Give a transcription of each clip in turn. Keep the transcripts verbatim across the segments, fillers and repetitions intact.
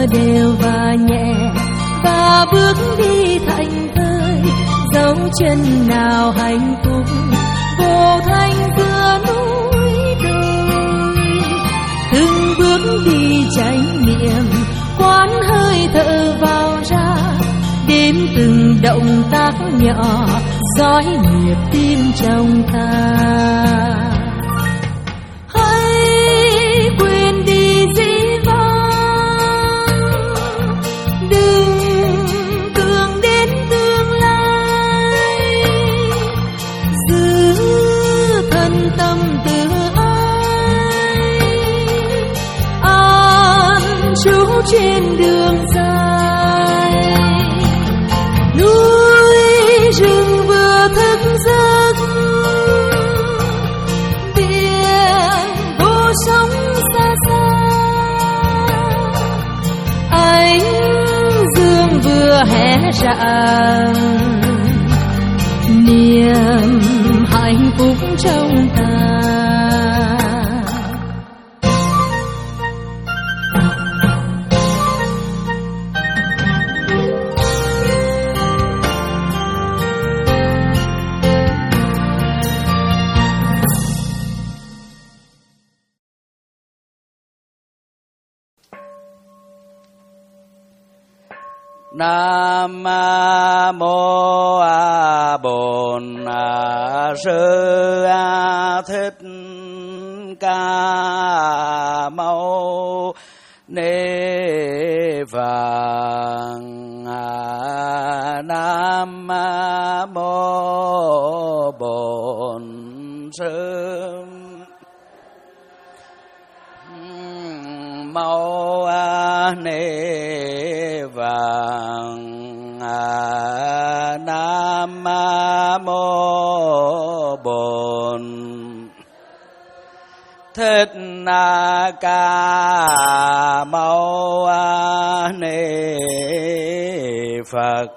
đều và nhẹ, và bước đi thành thơi, dấu chân nào hạnh phúc vô thanh giữa núi đồi. Từng bước đi chánh niệm, quán hơi thở vào ra, đếm từng động tác nhỏ, dõi nhịp tim trong ta. Hãy quên đi dĩ vãng, đừng tưởng đến tương lai, giữ thân tâm tự ái, an trú trên đường dài. Núi rừng vừa thức giấc, biển vô sóng xa xa, ánh dương vừa hé rạng, niềm hạnh phúc trong ta. Nam mô A Bổn Sư Thích Ca Mâu Ni Phật. Nam mô Bổn Sư Mâu Ni Phật. Nam mô Bổn Thích Ca Mâu Ni Phật.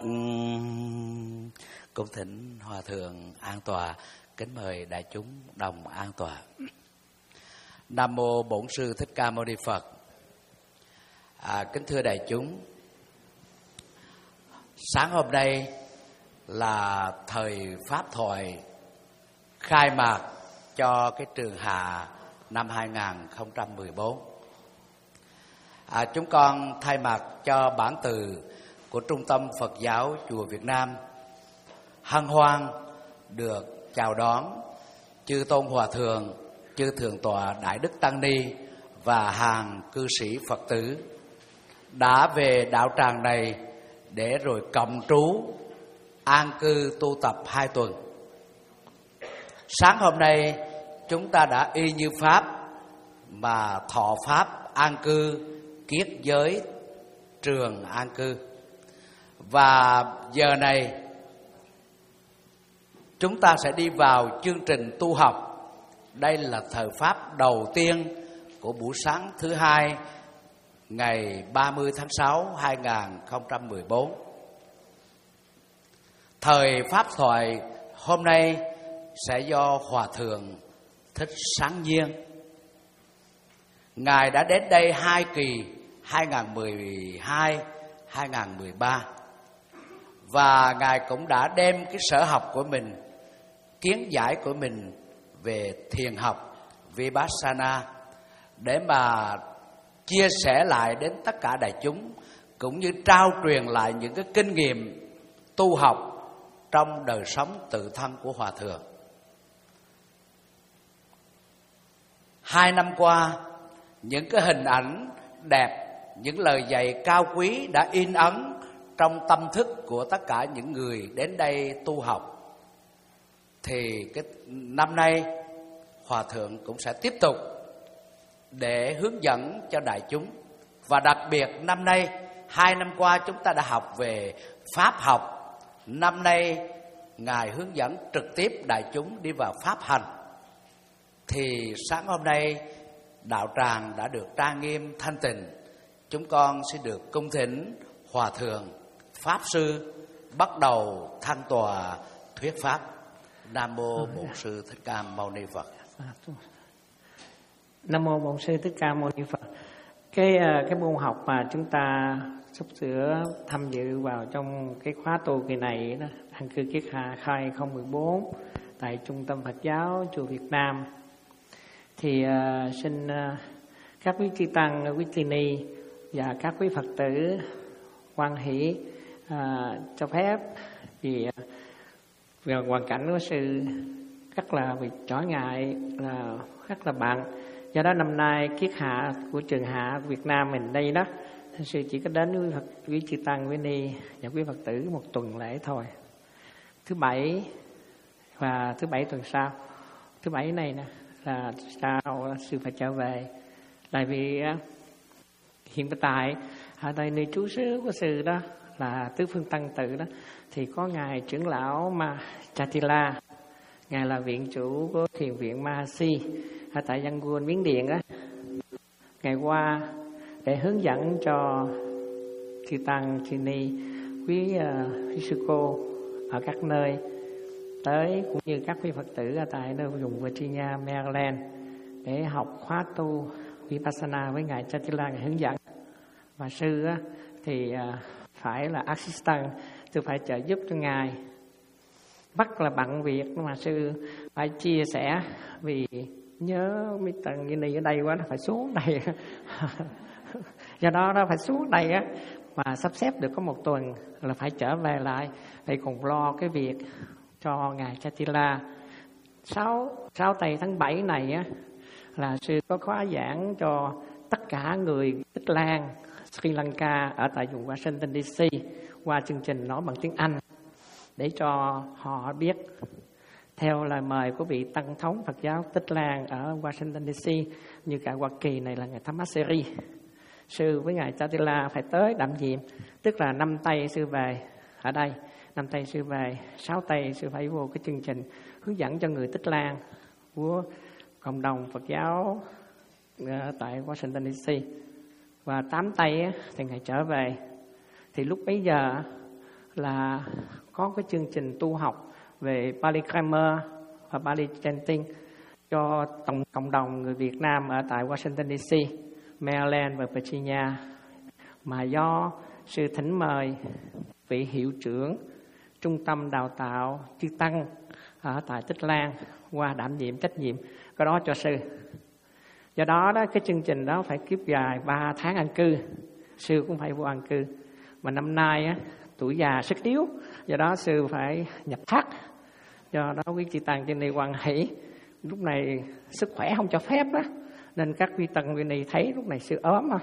Cung thỉnh Hòa Thượng an tọa, kính mời đại chúng đồng an tọa. Nam mô Bổn Sư Thích Ca Mâu Ni Phật. À, kính thưa đại chúng, sáng hôm nay là thời pháp thoại khai mạc cho cái trường Hạ năm hai không một bốn. À, chúng con thay mặt cho bản từ của Trung tâm Phật giáo Chùa Việt Nam hân hoan được chào đón chư tôn hòa thượng, chư thượng tọa Đại Đức Tăng Ni và hàng cư sĩ Phật tử đã về đạo tràng này để rồi cộng trú an cư tu tập hai tuần. Sáng hôm nay chúng ta đã y như pháp mà thọ pháp an cư, kiết giới trường an cư. Và giờ này chúng ta sẽ đi vào chương trình tu học. Đây là thời pháp đầu tiên của buổi sáng thứ hai ngày ba mươi tháng sáu hai nghìn không trăm mười bốn. Thời pháp thoại hôm nay sẽ do Hòa Thượng Thích Sáng Nhiên. Ngài đã đến đây hai kỳ hai nghìn mười hai hai nghìn mười ba, và Ngài cũng đã đem cái sở học của mình, kiến giải của mình về thiền học Vipassana để mà chia sẻ lại đến tất cả đại chúng, cũng như trao truyền lại những cái kinh nghiệm tu học trong đời sống tự thân của Hòa Thượng. Hai năm qua, những cái hình ảnh đẹp, những lời dạy cao quý đã in ấn trong tâm thức của tất cả những người đến đây tu học. Thì cái năm nay Hòa Thượng cũng sẽ tiếp tục để hướng dẫn cho đại chúng. Và đặc biệt năm nay, hai năm qua chúng ta đã học về pháp học. Năm nay Ngài hướng dẫn trực tiếp đại chúng đi vào pháp hành. Thì sáng hôm nay đạo tràng đã được trang nghiêm thanh tịnh. Chúng con sẽ được cung thỉnh Hòa Thượng Pháp Sư bắt đầu thăng tòa thuyết pháp. Nam mô Bổn Sư Thích Ca Mâu Ni Phật. Nam mô Bổn Sư Thích Ca Mâu Ni Phật. Cái cái môn học mà chúng ta sắp sửa tham dự vào trong cái khóa tu kỳ này đó, An cư Kiết Hà khai không một bốn tại Trung tâm Phật giáo chùa Việt Nam, thì uh, xin uh, các quý chư tăng, quý tỳ ni và các quý Phật tử hoan hỷ uh, cho phép vì uh, hoàn cảnh của sư rất là bị trở ngại, là rất là bận. Do đó năm nay Kiết Hạ của trường Hạ Việt Nam mình đây đó, sư chỉ có đến với Phật, quý chư tăng, quý ni và quý Phật tử một tuần lễ thôi. Thứ bảy và thứ bảy tuần sau, thứ bảy này nè là sau sư phải trở về. Tại vì hiện tại ở đây nơi trú xứ của sư đó là Tứ Phương Tăng Tự đó, thì có ngài trưởng lão Ma Chatila, ngài là viện chủ của thiền viện Mahasi ở tại Yangon, Miến Điện đó. Ngày qua để hướng dẫn cho chư tăng, chư ni, quý, uh, quý sư cô ở các nơi tới, cũng như các quý Phật tử ở tại nơi vùng Virginia, Maryland để học khóa tu Vipassana với ngài Chatila, ngài hướng dẫn. Và sư á, thì uh, phải là assistant, sư phải trợ giúp cho ngài. Rất là bận việc mà sư phải chia sẻ, vì nhớ mấy tầng như này ở đây quá, nó phải xuống đây. Do đó nó phải xuống đây á, mà sắp xếp được có một tuần là phải trở về lại, phải cùng lo cái việc cho ngài Chatila. Sáu sáu tây tháng bảy này á là sư có khóa giảng cho tất cả người Tích Lan, Sri Lanka ở tại vùng Washington đê xê qua chương trình nói bằng tiếng Anh, để cho họ biết theo lời mời của vị tăng thống Phật giáo Tích Lan ở Washington đê xê như cả Hoa Kỳ này là ngài Thammaseri. Sư với ngài Chatila phải tới đảm nhiệm, tức là năm tây sư về ở đây, năm tây sư về, sáu tây sư phải vô cái chương trình hướng dẫn cho người Tích Lan của cộng đồng Phật giáo tại Washington đê xê. Và tám tây thì ngài trở về, thì lúc bấy giờ là có cái chương trình tu học về Pali Grammar và Pali Chanting cho tổng cộng đồng người Việt Nam ở tại Washington đê xê, Maryland và Virginia, mà do sư thỉnh mời vị hiệu trưởng trung tâm đào tạo chư tăng ở tại Tích Lan qua đảm nhiệm trách nhiệm cái đó cho sư. Do đó đó cái chương trình đó phải kiếp dài ba tháng an cư, sư cũng phải vô an cư. Mà năm nay á, tuổi già sức yếu, do đó sư phải nhập thất. Do đó quý chư tăng trên đây hoan hỷ, lúc này sức khỏe không cho phép đó, nên các quý tăng bên này thấy lúc này sư ốm à,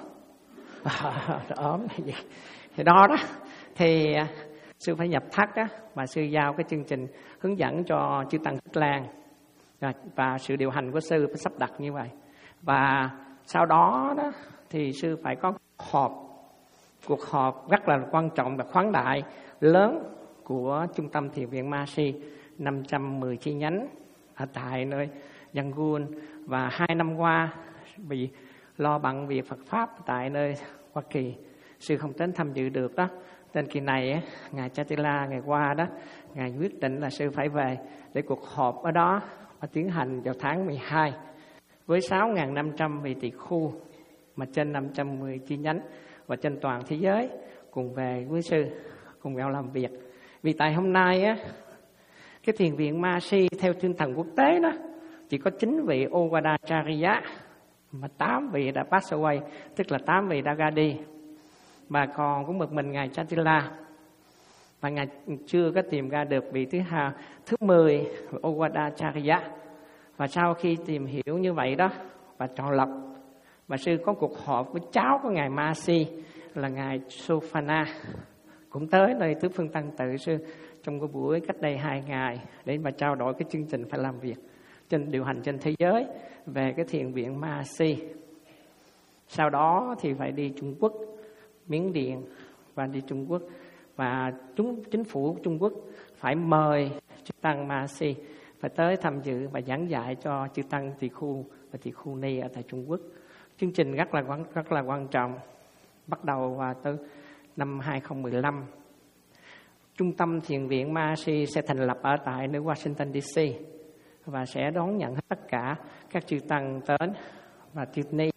à ốm này vậy. Thì đó đó thì sư phải nhập thất á, mà sư giao cái chương trình hướng dẫn cho chư tăng Tích Lan, và sự điều hành của sư phải sắp đặt như vậy. Và sau đó đó thì sư phải có họp, cuộc họp rất là quan trọng và khoáng đại lớn của Trung tâm Thiền viện Mahasi, năm trăm mười chi nhánh ở tại nơi Yangon. Và hai năm qua vì lo bận việc Phật Pháp tại nơi Hoa Kỳ, sư không đến tham dự được đó. Nên kỳ này ngài Chatila ngày qua đó, ngài quyết định là sư phải về để cuộc họp ở đó và tiến hành vào tháng mười hai với sáu nghìn năm trăm vị tỳ khu mà trên năm trăm mười chi nhánh và trên toàn thế giới cùng về với sư, cùng nhau làm việc. Vì tại hôm nay á, cái thiền viện Mahasi theo tinh thần quốc tế đó chỉ có chín vị Owadacharya, mà tám vị đã pass away, tức là tám vị đã ra đi, mà còn có một mình ngài Chatila, và ngài chưa có tìm ra được vị thứ hai, thứ mười Owadacharya. Và sau khi tìm hiểu như vậy đó và chọn lọc, và sư có cuộc họp với cháu của ngài Mahasi là ngài Sofana, cũng tới nơi Tứ Phương Tăng Tự sư trong cái buổi cách đây hai ngày để mà trao đổi cái chương trình phải làm việc trên điều hành trên thế giới về cái thiền viện Mahasi. Sau đó thì phải đi Trung Quốc, Miến Điện và đi Trung Quốc, và chúng chính phủ Trung Quốc phải mời chư tăng Mahasi phải tới tham dự và giảng dạy cho chư tăng tỳ khu và tỳ khu ni ở tại Trung Quốc. Chương trình rất là rất là quan trọng, bắt đầu vào từ năm hai không một năm. Trung tâm Thiền viện Mahasi sẽ thành lập ở tại nơi Washington đê xê và sẽ đón nhận tất cả các chư tăng đến và chư ni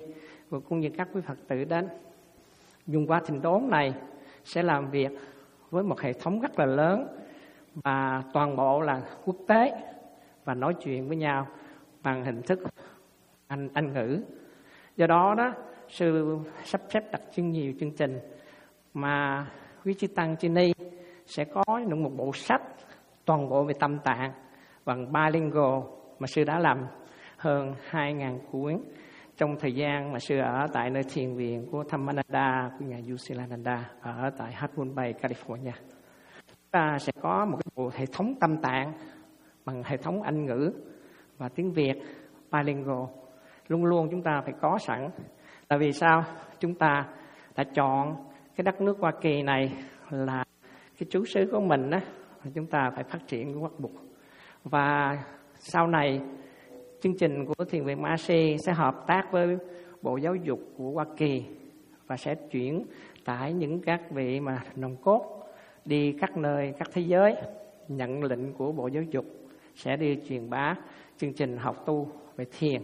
và cũng như các quý Phật tử đến. Dùng qua thỉnh đốn này sẽ làm việc với một hệ thống rất là lớn và toàn bộ là quốc tế và nói chuyện với nhau bằng hình thức Anh, Anh ngữ. Do đó đó, sư sắp xếp đặt chương nhiều chương trình mà quý chư tăng trên đây sẽ có được một bộ sách toàn bộ về tâm tạng bằng bilingual mà sư đã làm hơn hai nghìn cuốn trong thời gian mà sư ở tại nơi thiền viện của Thammananda của nhà Yusilananda ở tại Half Bay, California. Ta sẽ có một cái bộ hệ thống tâm tạng bằng hệ thống Anh ngữ và tiếng Việt bilingual. Luôn luôn chúng ta phải có sẵn. Tại vì sao? Chúng ta đã chọn cái đất nước Hoa Kỳ này là cái trú xứ của mình á, chúng ta phải phát triển cái bắt buộc. Và sau này chương trình của Thiền viện Mercy sẽ hợp tác với Bộ Giáo dục của Hoa Kỳ và sẽ chuyển tải những các vị mà nòng cốt đi các nơi, các thế giới, nhận lệnh của Bộ Giáo dục sẽ đi truyền bá chương trình học tu về thiền.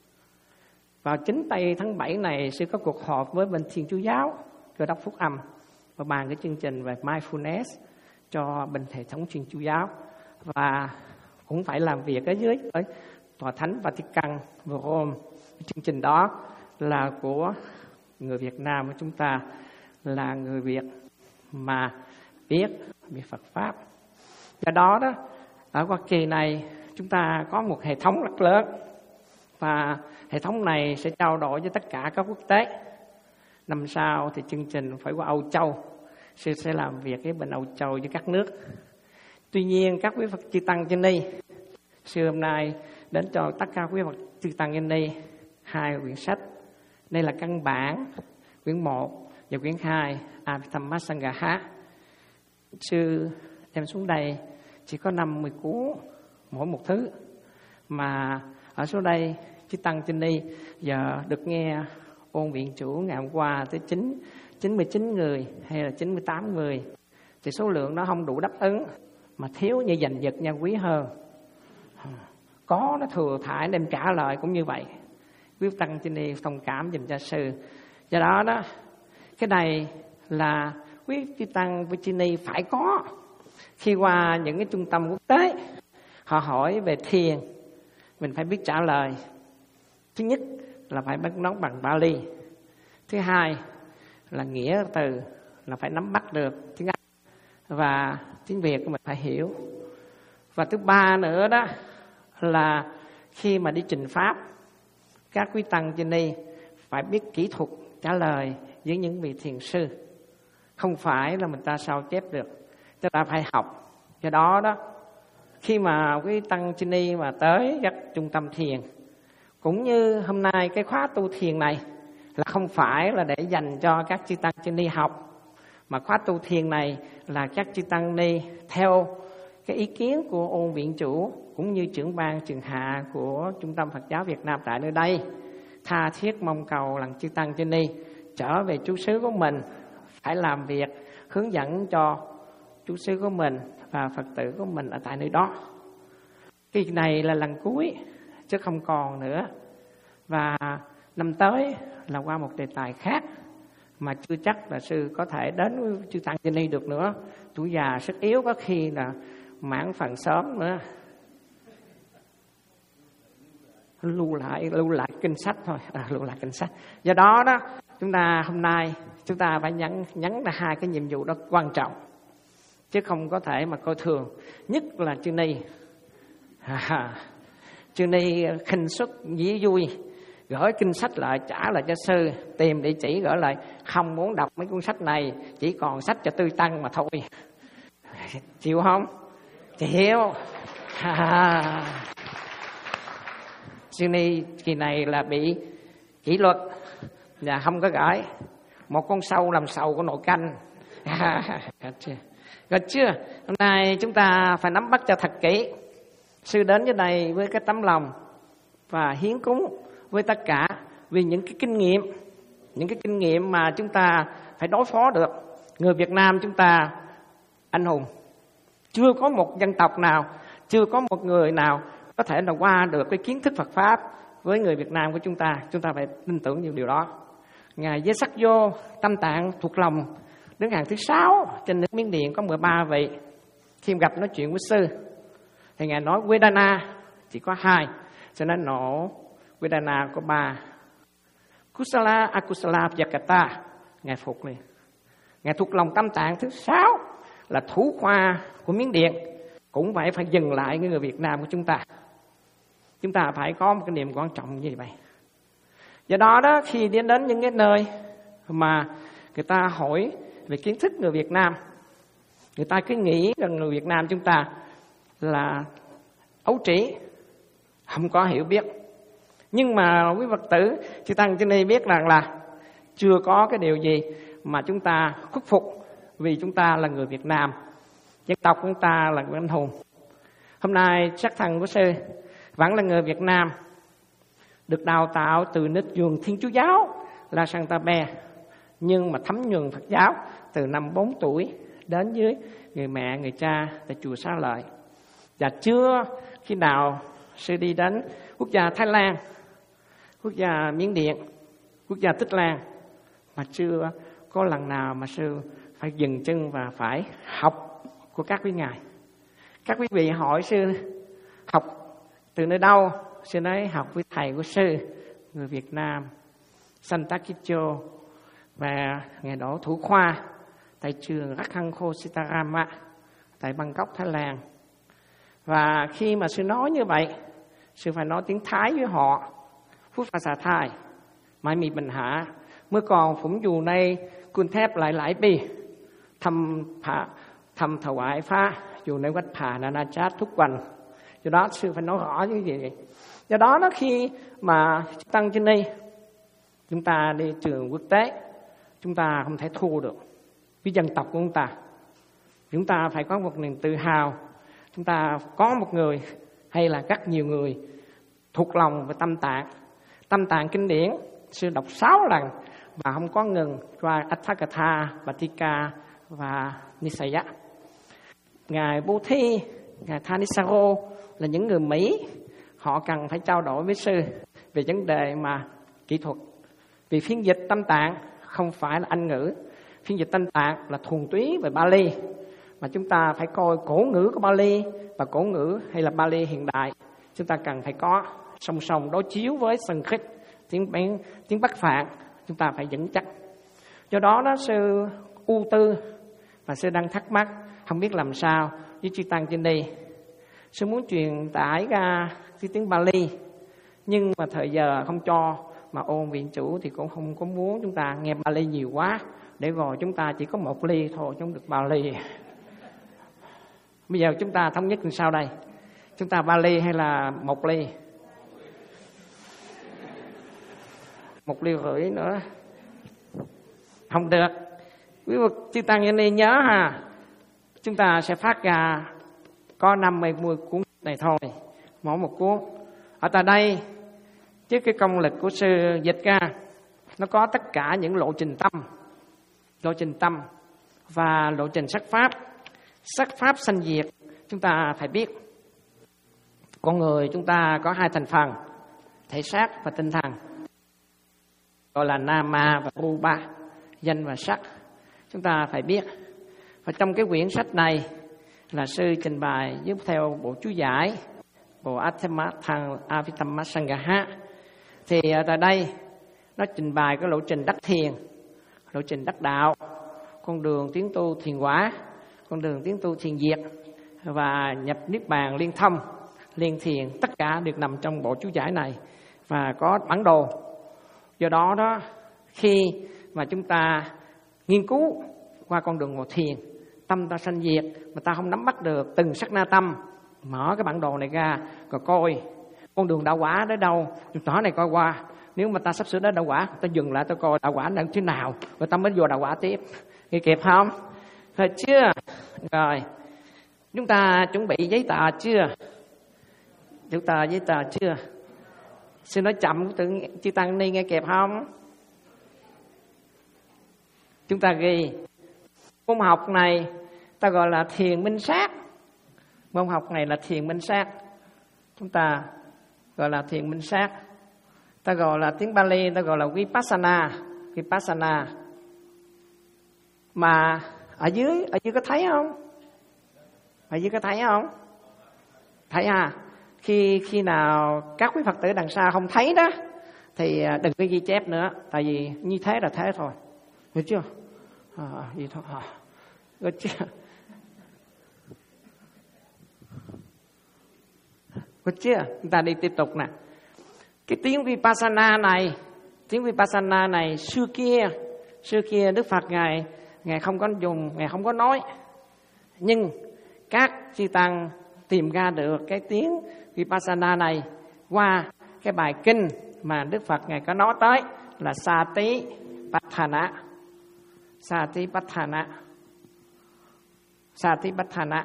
Vào chính tây tháng bảy này sẽ có cuộc họp với bên Thiên Chúa Giáo, Cơ đốc Phúc Âm và bàn cái chương trình về mindfulness cho bên hệ thống Thiên Chúa Giáo, và cũng phải làm việc ở dưới ở Tòa Thánh Vatican và Rome. Chương trình đó là của người Việt Nam của chúng ta, là người Việt mà biết về Phật Pháp. Do đó đó, ở Hoa Kỳ này chúng ta có một hệ thống rất lớn và hệ thống này sẽ trao đổi với tất cả các quốc tế. Năm sau thì chương trình phải qua Âu Châu, sư sẽ làm việc với bên Âu Châu với các nước. Tuy nhiên các quý Phật chư tăng trên đây, sư hôm nay đến cho tất cả quý Phật chư tăng trên đây hai quyển sách. Đây là căn bản quyển một và quyển hai Abhidhammasamgaha. Sư đem xuống đây chỉ có năm mươi cuốn mỗi một thứ, mà ở số đây chư tăng trên đây giờ được nghe ôn viện chủ ngày hôm qua tới chín chín mươi chín người hay là chín mươi tám người, thì số lượng đó không đủ đáp ứng, mà thiếu như giành giật nha quý hơn. Có nó thừa thải đem trả lời cũng như vậy. Quý tăng trên đây thông cảm dùm cho sư. Do đó đó, cái này là quý chư tăng Virginia phải có. Khi qua những cái trung tâm quốc tế, họ hỏi về thiền, mình phải biết trả lời. Thứ nhất là phải biết nói bằng Bali. Thứ hai là nghĩa từ là phải nắm bắt được tiếng Anh và tiếng Việt của mình phải hiểu. Và thứ ba nữa đó là khi mà đi trình pháp, các quý tăng trên đây phải biết kỹ thuật trả lời với những vị thiền sư. Không phải là mình ta sao chép được, chúng ta phải học. Do đó đó, khi mà quý tăng trên đây mà tới các trung tâm thiền, cũng như hôm nay cái khóa tu thiền này là không phải là để dành cho các chư tăng trên đi học, mà khóa tu thiền này là các chư tăng đi theo cái ý kiến của ôn viện chủ cũng như trưởng ban trường hạ của Trung tâm Phật giáo Việt Nam tại nơi đây, tha thiết mong cầu lần chư tăng trên đi trở về trú xứ của mình, phải làm việc hướng dẫn cho trú xứ của mình và Phật tử của mình ở tại nơi đó. Cái này là lần cuối chứ không còn nữa. Và năm tới là qua một đề tài khác mà chưa chắc là sư có thể đến với chư tăng trên đây được nữa. Tuổi già sức yếu có khi là mãn phần sớm nữa. Lưu lại lưu lại kinh sách thôi, à, lưu lại kinh sách. Do đó đó, chúng ta hôm nay chúng ta phải nhấn nhấn ra hai cái nhiệm vụ đó quan trọng, chứ không có thể mà coi thường. Nhất là chương ni, à, chương ni khinh suất dĩ vui, gửi kinh sách lại trả lại cho sư, tìm địa chỉ gửi lại, không muốn đọc mấy cuốn sách này, chỉ còn sách cho tư tăng mà thôi. Chịu không? Chịu. À. Chương ni kỳ này là bị kỷ luật và không có gửi. Một con sâu làm sầu của nồi canh. Được chưa? Hôm nay chúng ta phải nắm bắt cho thật kỹ. Sư đến dưới đây với cái tấm lòng và hiến cúng với tất cả, vì những cái kinh nghiệm, những cái kinh nghiệm mà chúng ta phải đối phó được. Người Việt Nam chúng ta anh hùng, chưa có một dân tộc nào, chưa có một người nào có thể là qua được cái kiến thức Phật Pháp với người Việt Nam của chúng ta. Chúng ta phải tin tưởng nhiều điều đó. Ngài Giê Sắc Vô Tâm Tạng thuộc lòng đứng hàng thứ sáu trên nước Miến Điện, có mười ba vị. Khi gặp nói chuyện với sư thì Ngài nói Vedana chỉ có hai, cho nên nổ Vedana có ba. Kusala Akusala Vyakata, Ngài phục liền. Ngài thuộc lòng Tâm Tạng thứ sáu là thủ khoa của Miến Điện. Cũng vậy, phải dừng lại người Việt Nam của chúng ta. Chúng ta phải có một cái niềm quan trọng như vậy. Do đó đó, khi đến đến những cái nơi mà người ta hỏi về kiến thức người Việt Nam, người ta cứ nghĩ rằng người Việt Nam chúng ta là ấu trĩ, không có hiểu biết. Nhưng mà quý Phật tử chư tăng trên đây biết rằng là chưa có cái điều gì mà chúng ta khuất phục, vì chúng ta là người Việt Nam, dân tộc chúng ta là người anh hùng. Hôm nay sắc thần của sư vẫn là người Việt Nam, được đào tạo từ nước vườn Thiên Chúa giáo là Santa Be, nhưng mà thấm nhuần Phật giáo từ năm bốn tuổi đến với người mẹ, người cha tại chùa Xá Lợi. Và chưa khi nào sư đi đến quốc gia Thái Lan, quốc gia Miến Điện, quốc gia Tích Lan mà chưa có lần nào mà sư phải dừng chân và phải học của các quý ngài. Các quý vị hỏi sư học từ nơi đâu? Sư nói học với thầy của sư, người Việt Nam, Santa Kicho, và Ngài Đỗ Thủ Khoa tại trường Rakhanko Sitarama tại Bangkok, Thái Lan. Và khi mà sư nói như vậy, sư phải nói tiếng Thái với họ. Phúc Phà Xà Thái, Mai Mì Bình Hạ, mới còn phụng dù này cun thép lại lại bi, thăm phá, thăm thảo ngoại phá, dù này quách phà nà na chát thúc quanh. Do đó sư phải nói rõ như vậy. Do đó đó khi mà tăng trên đây, chúng ta đi trường quốc tế, chúng ta không thể thua được với dân tộc của chúng ta. Chúng ta phải có một niềm tự hào. Chúng ta có một người hay là rất nhiều người thuộc lòng về Tâm Tạng. Tâm Tạng kinh điển sư đọc sáu lần và không có ngừng qua Atthakatha, Batika và Nisaya. Ngài Bố Thi, Ngài Thanisaro là những người Mỹ, họ cần phải trao đổi với sư về vấn đề mà kỹ thuật. Vì phiên dịch Tâm Tạng không phải là Anh ngữ, phiên dịch Tâm Tạng là thuần túy về Bali, mà chúng ta phải coi cổ ngữ của Bali và cổ ngữ hay là Bali hiện đại. Chúng ta cần phải có song song đối chiếu với Sanskrit, tiếng tiếng, tiếng Bắc Phạn, chúng ta phải vững chắc. Do đó đó sư ưu tư và sư đang thắc mắc không biết làm sao với chư tăng trên đây. Sư muốn truyền tải ra cái tiếng Bali, nhưng mà thời giờ không cho, mà ôn viện chủ thì cũng không có muốn chúng ta nghe Bali nhiều quá, để rồi chúng ta chỉ có một ly thôi, không được Bali. Bây giờ chúng ta thống nhất làm sao đây? Chúng ta Bali hay là một ly? Một ly rưỡi nữa không được. Quý vị chư tăng nhân đi nhớ ha, chúng ta sẽ phát ra có năm mươi cuốn này thôi, mỗi một cuốn. Ở tại đây trước cái công lực của sư dịch ra, nó có tất cả những lộ trình tâm, lộ trình tâm và lộ trình sắc pháp. Sắc pháp sanh diệt chúng ta phải biết. Con người chúng ta có hai thành phần, thể xác và tinh thần, gọi là Nama và Rupa, danh và sắc. Chúng ta phải biết. Và trong cái quyển sách này là sư trình bày giúp theo bộ chú giải, bộ Atthamathang Avittammasangaha. Thì tại đây nó trình bày cái lộ trình đắc thiền, lộ trình đắc đạo, con đường tiến tu thiền quả, con đường tiến tu thiền diệt và nhập niết bàn liên thông, liên thiền, tất cả được nằm trong bộ chú giải này và có bản đồ. Do đó đó khi mà chúng ta nghiên cứu qua con đường ngồi thiền, tâm ta sanh diệt mà ta không nắm bắt được từng sát na tâm, mở cái bản đồ này ra rồi coi con đường đạo quả đến đâu, nhỏ này coi qua. Nếu mà ta sắp sửa đến đạo quả, ta dừng lại ta coi đạo quả đang thế nào, rồi ta mới vô đạo quả tiếp. Nghe kịp không? Thôi chưa? Rồi chúng ta chuẩn bị giấy tờ chưa? Chúng ta giấy tờ chưa? Xin nói chậm, tự chư tăng ni nghe kịp không? Chúng ta ghi môn học này ta gọi là thiền minh sát. Môn học này là thiền minh sát. Chúng ta gọi là thiền minh sát. Ta gọi là tiếng Bali, ta gọi là Vipassana. Vipassana. Mà ở dưới, ở dưới có thấy không? Ở dưới có thấy không? Thấy à? Khi khi nào các quý Phật tử đằng sau không thấy đó thì đừng có ghi chép nữa, tại vì như thế là thế thôi, hiểu chưa? À, gì thôi, à, được chưa? Được chưa? Chúng ta đi tiếp tục nè. Cái tiếng Vipassana này, tiếng Vipassana này xưa kia, xưa kia Đức Phật ngài ngài không có dùng, ngài không có nói, nhưng các chư tăng tìm ra được cái tiếng Vipassana này qua cái bài kinh mà Đức Phật ngài có nói tới là Satipatthana. Satipatthana. Satipatthana.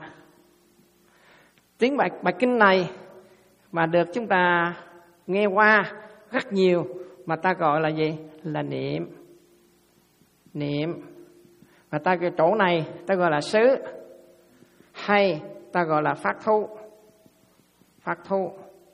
Tiếng bài bài kinh này mà được chúng ta nghe qua rất nhiều, mà ta gọi là gì? Là niệm. Niệm. Mà ta cái chỗ này ta gọi là xứ, hay ta gọi là phát thu. Phát thu.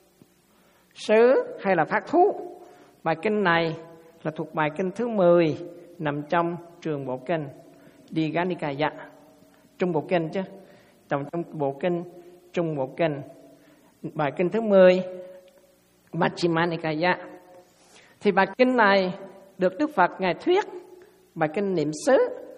Xứ hay là phát thu. Bài kinh này là thuộc bài kinh thứ mười nằm trong trường bộ kinh Digha Nikaya, trung bộ kinh chứ, trong trong bộ kinh trung bộ kinh, bài kinh thứ mười Majjhima Nikaya. Thì bài kinh này được Đức Phật ngài thuyết, bài kinh niệm xứ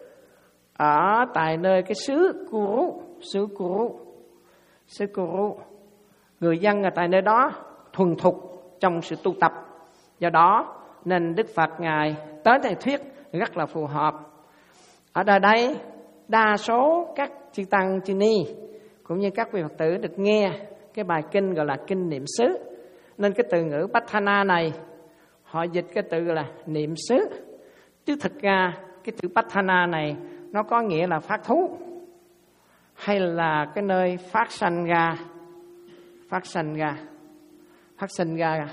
ở tại nơi cái xứ Kuru, xứ Kuru, xứ Kuru. Người dân ở tại nơi đó thuần thục trong sự tu tập, do đó nên Đức Phật ngài tới thầy thuyết rất là phù hợp. Ở đời đây đa số các chư tăng chư ni cũng như các vị Phật tử được nghe cái bài kinh gọi là kinh niệm xứ, nên cái từ ngữ Patthana này họ dịch cái từ là niệm xứ, chứ thực ra cái chữ Patthana này nó có nghĩa là phát thú, hay là cái nơi phát sanh ra, phát sanh ra, phát sinh ra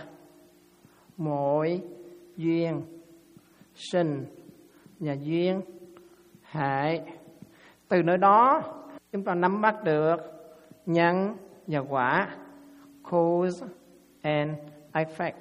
mỗi duyên sinh và duyên hệ. Từ nơi đó chúng ta nắm bắt được nhân và quả, cause and effect.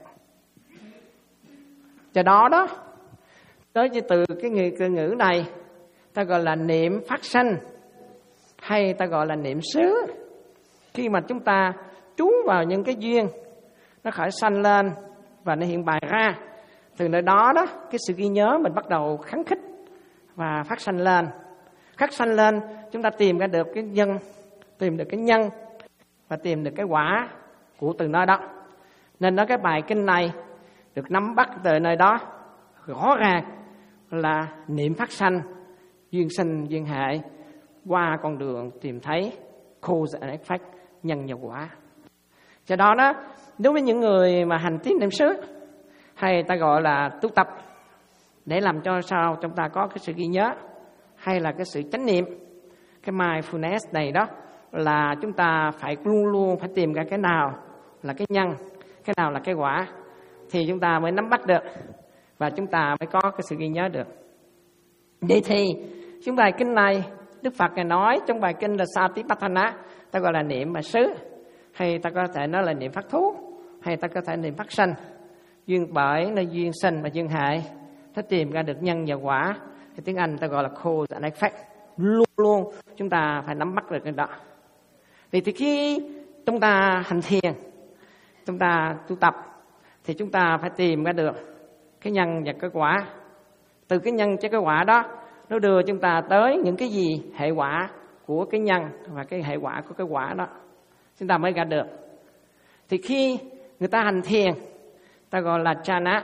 Do đó đó, tới từ cái ngữ, cái ngữ này ta gọi là niệm phát sanh, hay ta gọi là niệm xứ. Khi mà chúng ta trú vào những cái duyên nó khởi sanh lên và nó hiện bày ra, từ nơi đó đó cái sự ghi nhớ mình bắt đầu khắng khích và phát sanh lên. Phát sanh lên chúng ta tìm ra được cái nhân, tìm được cái nhân và tìm được cái quả của từ nơi đó. Nên đó cái bài kinh này được nắm bắt từ nơi đó rõ ràng là niệm phát sanh, duyên sinh duyên hệ qua con đường tìm thấy cause and effect, nhân và quả. Do đó đó, đối với những người mà hành tiến niệm xứ, hay ta gọi là tu tập để làm cho sao chúng ta có cái sự ghi nhớ, hay là cái sự chánh niệm, cái mindfulness này đó, là chúng ta phải luôn luôn phải tìm ra cái nào là cái nhân, cái nào là cái quả, thì chúng ta mới nắm bắt được và chúng ta mới có cái sự ghi nhớ được. Vậy thì trong bài kinh này Đức Phật ngài nói trong bài kinh là Satipatthana, ta gọi là niệm mà xứ, hay ta có thể nói là niệm phát thú, hay ta có thể niệm phát sanh. Duyên bởi nơi duyên sinh và duyên hệ, ta tìm ra được nhân và quả, thì tiếng Anh ta gọi là cause and effect. Luôn luôn chúng ta phải nắm bắt được cái đó. Vì thì khi chúng ta hành thiền, chúng ta tu tập, thì chúng ta phải tìm ra được cái nhân và cái quả. Từ cái nhân cho cái quả đó, nó đưa chúng ta tới những cái gì hệ quả của cái nhân và cái hệ quả của cái quả đó, chúng ta mới ra được. Thì khi người ta hành thiền, ta gọi là jhana.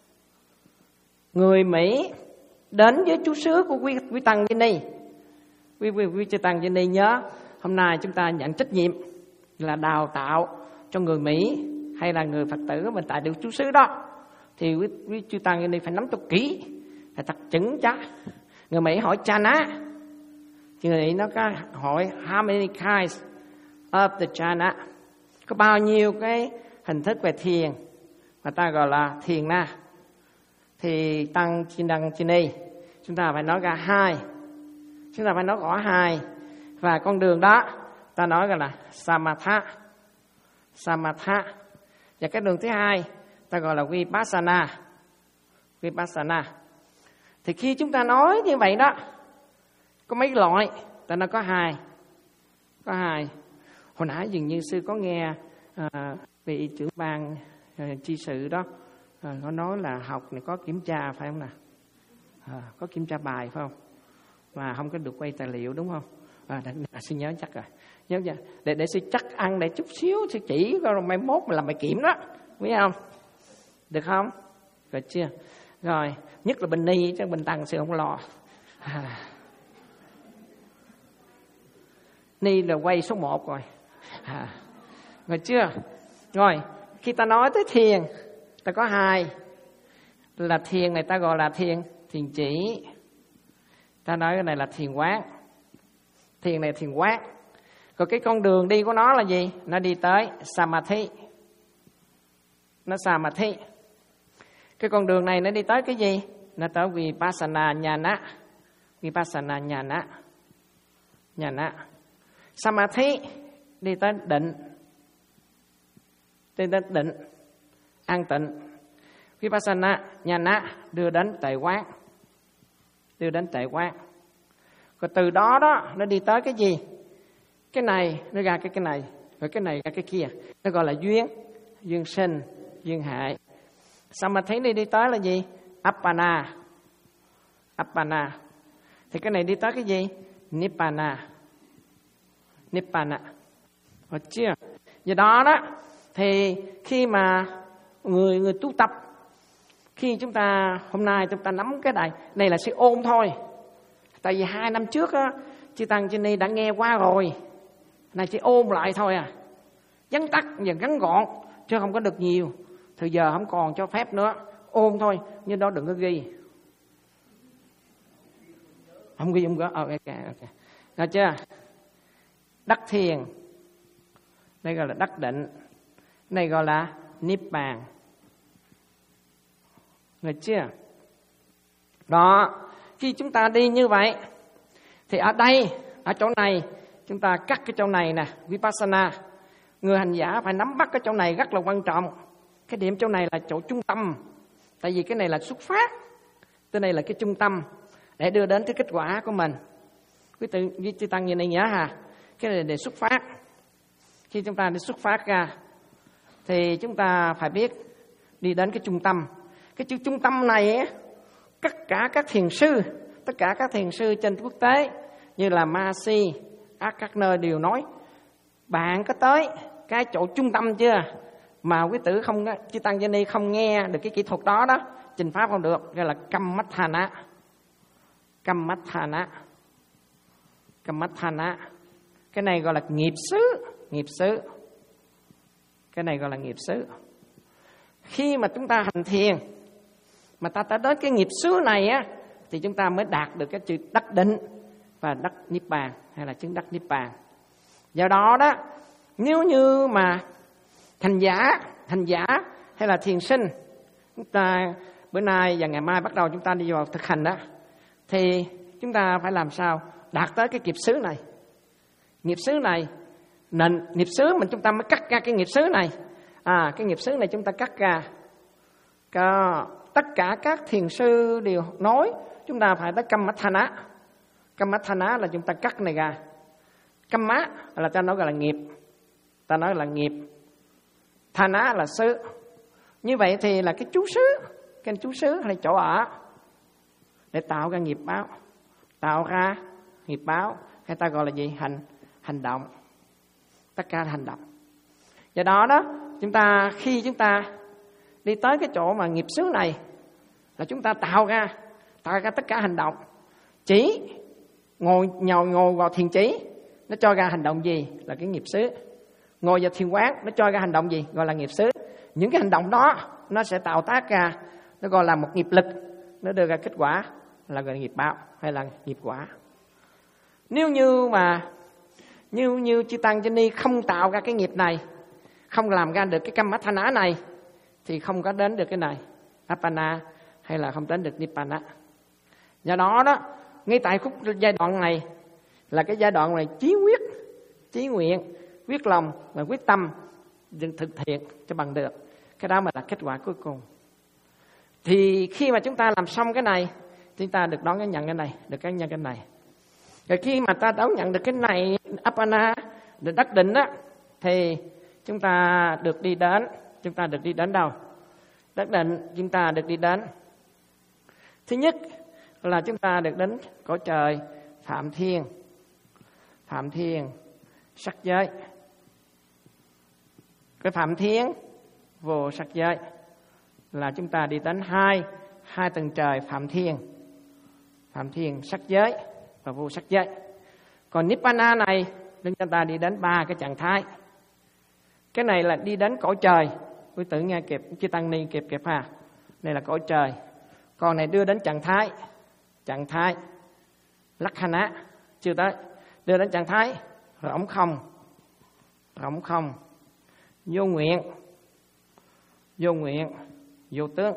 Người Mỹ đến với chú xứ của quý, quý tăng Viên Ni, quý, quý, quý chư tăng Viên Ni nhớ hôm nay chúng ta nhận trách nhiệm là đào tạo cho người Mỹ hay là người Phật tử của mình tại được chú xứ đó, thì quý, quý chư tăng Viên Ni phải nắm cho kỹ, phải thật chứng chắc. Người Mỹ hỏi jhana, người Mỹ nó có hỏi how many kinds of the jhana, có bao nhiêu cái hình thức về thiền mà ta gọi là thiền na. Thì tăng chi đăng chi ni chúng ta phải nói ra hai, chúng ta phải nói rõ hai, và con đường đó ta nói gọi là samatha, samatha. Và cái đường thứ hai ta gọi là Vipassana. Vipassana. Thì khi chúng ta nói như vậy đó, có mấy loại, ta nói có hai. Có hai. Hồi nãy dường như sư có nghe à, vị trưởng ban à, chi sự đó, à, có nói là học này có kiểm tra phải không nào? À, có kiểm tra bài phải không? Mà không có được quay tài liệu đúng không? À, để, à, sư nhớ chắc rồi. Nhớ chưa? Để, để sư chắc ăn để chút xíu sư chỉ rồi mai mốt mà làm bài kiểm đó. Biết không? Được không? Rồi chưa? Rồi, nhất là bên ni chứ bên tăng sư không lo. À. Ni là quay số một rồi. À. Rồi chưa? Rồi, khi ta nói tới thiền, ta có hai. Là thiền này ta gọi là thiền thiền chỉ. Ta nói cái này là thiền quán. Thiền này thiền quán. Còn cái con đường đi của nó là gì? Nó đi tới Samadhi. Nó Samadhi. Cái con đường này nó đi tới cái gì? Nó tới Vipassana Nhana. Vipassana Nhana. Nhana. Samadhi đi tới định. Đi tới định. An tịnh. Vipassana Nhana đưa đến tuệ quán. Đưa đến tuệ quán. Rồi từ đó đó nó đi tới cái gì? Cái này nó ra cái cái này, rồi cái này ra cái kia. Nó gọi là duyên, duyên sinh, duyên hại. Samadhi này đi tới là gì? Appana. Appana. Thì cái này đi tới cái gì? Nibbana. Nibbana. Được chưa? Do đó đó thì khi mà người người tu tập, khi chúng ta hôm nay chúng ta nắm cái này, này là sự ôn thôi. Tại vì hai năm trước á, Chư Tăng trên đây đã nghe qua rồi. Này chỉ ôn lại thôi à. Vắn tắt và ngắn gọn, chứ không có được nhiều. Thời giờ không còn cho phép nữa. Ôn thôi, nhưng đó đừng có ghi. Không ghi không có. Oh, ok, ok. Được chưa? Đắc thiền. Đây gọi là đắc định. Đây gọi là niết bàn. Được chưa? Đó. Khi chúng ta đi như vậy, thì ở đây, ở chỗ này, chúng ta cắt cái chỗ này nè, Vipassana. Người hành giả phải nắm bắt cái chỗ này rất là quan trọng. Cái điểm chỗ này là chỗ trung tâm. Tại vì cái này là xuất phát. Cái này là cái trung tâm để đưa đến cái kết quả của mình. Quý tự với chư Tăng như này nhớ ha. Cái này để xuất phát. Khi chúng ta đi xuất phát ra, thì chúng ta phải biết đi đến cái trung tâm. Cái chữ trung tâm này ấy, tất cả các thiền sư, tất cả các thiền sư trên quốc tế như là Mahasi, các nơi đều nói bạn có tới cái chỗ trung tâm chưa? Mà quý tử không, chư Tăng Jenny không nghe được cái kỹ thuật đó đó, trình pháp không được, gọi là Kammatthana. Kammatthana. Kammatthana. Cái này gọi là nghiệp xứ, nghiệp xứ. Cái này gọi là nghiệp xứ. Khi mà chúng ta hành thiền mà ta tới đến cái nghiệp xứ này á, thì chúng ta mới đạt được cái chữ đắc định và đắc niết bàn, hay là chứng đắc niết bàn. Do đó đó, nếu như mà hành giả, hành giả hay là thiền sinh, chúng ta bữa nay và ngày mai bắt đầu chúng ta đi vào thực hành đó, thì chúng ta phải làm sao đạt tới cái nghiệp xứ này. Nghiệp xứ này, nên nghiệp xứ mình chúng ta mới cắt ra cái nghiệp xứ này. À, cái nghiệp xứ này chúng ta cắt ra. Có, tất cả các thiền sư đều nói chúng ta phải tới Kammatthana. Kammatthana là chúng ta cắt này ra. Kamma là ta nói gọi là nghiệp. Ta nói là nghiệp. Thana là xứ. Như vậy thì là cái trú xứ, cái trú xứ hay chỗ ở để tạo ra nghiệp báo. Tạo ra nghiệp báo, hay ta gọi là gì? Hành hành động. Tất cả là hành động. Do đó đó, chúng ta khi chúng ta đi tới cái chỗ mà nghiệp xứ này là chúng ta tạo ra tạo ra tất cả hành động. Chỉ ngồi nhồi ngồi vào thiền chỉ, nó cho ra hành động gì là cái nghiệp xứ. Ngồi vào thiền quán, nó cho ra hành động gì gọi là nghiệp xứ. Những cái hành động đó nó sẽ tạo tác ra, nó gọi là một nghiệp lực, nó đưa ra kết quả là gọi là nghiệp báo hay là nghiệp quả. Nếu như mà như như chư Tăng Jenny không tạo ra cái nghiệp này, không làm ra được cái Kammatthana này, thì không có đến được cái này, Appana, hay là không đến được Nibbana. Do đó đó, ngay tại khúc giai đoạn này là cái giai đoạn này chí quyết, chí nguyện, quyết lòng và quyết tâm thực hiện cho bằng được. Cái đó mà là kết quả cuối cùng. Thì khi mà chúng ta làm xong cái này, chúng ta được đón cái nhận cái này, được cái nhận cái này. Rồi khi mà ta đón nhận được cái này, Appana, được đắc định đó, thì chúng ta được đi đến, chúng ta được đi đến đâu? Đắc định chúng ta được đi đến. Thứ nhất là chúng ta được đến cõi trời Phạm Thiên. Phạm Thiên, sắc giới. Cái Phạm Thiên, vô sắc giới là chúng ta đi đến hai, hai tầng trời Phạm Thiên. Phạm Thiên, sắc giới và vô sắc giới. Còn Nibbana này, chúng ta đi đến ba cái trạng thái. Cái này là đi đến cõi trời. Quý tử nghe kịp, chư tăng ni kịp kịp ha. Đây là cõi trời. Còn này đưa đến trạng thái, trạng thái Lakkhana chưa tới. Đưa đến trạng thái rỗng không, rỗng không, vô nguyện, vô nguyện, vô tướng.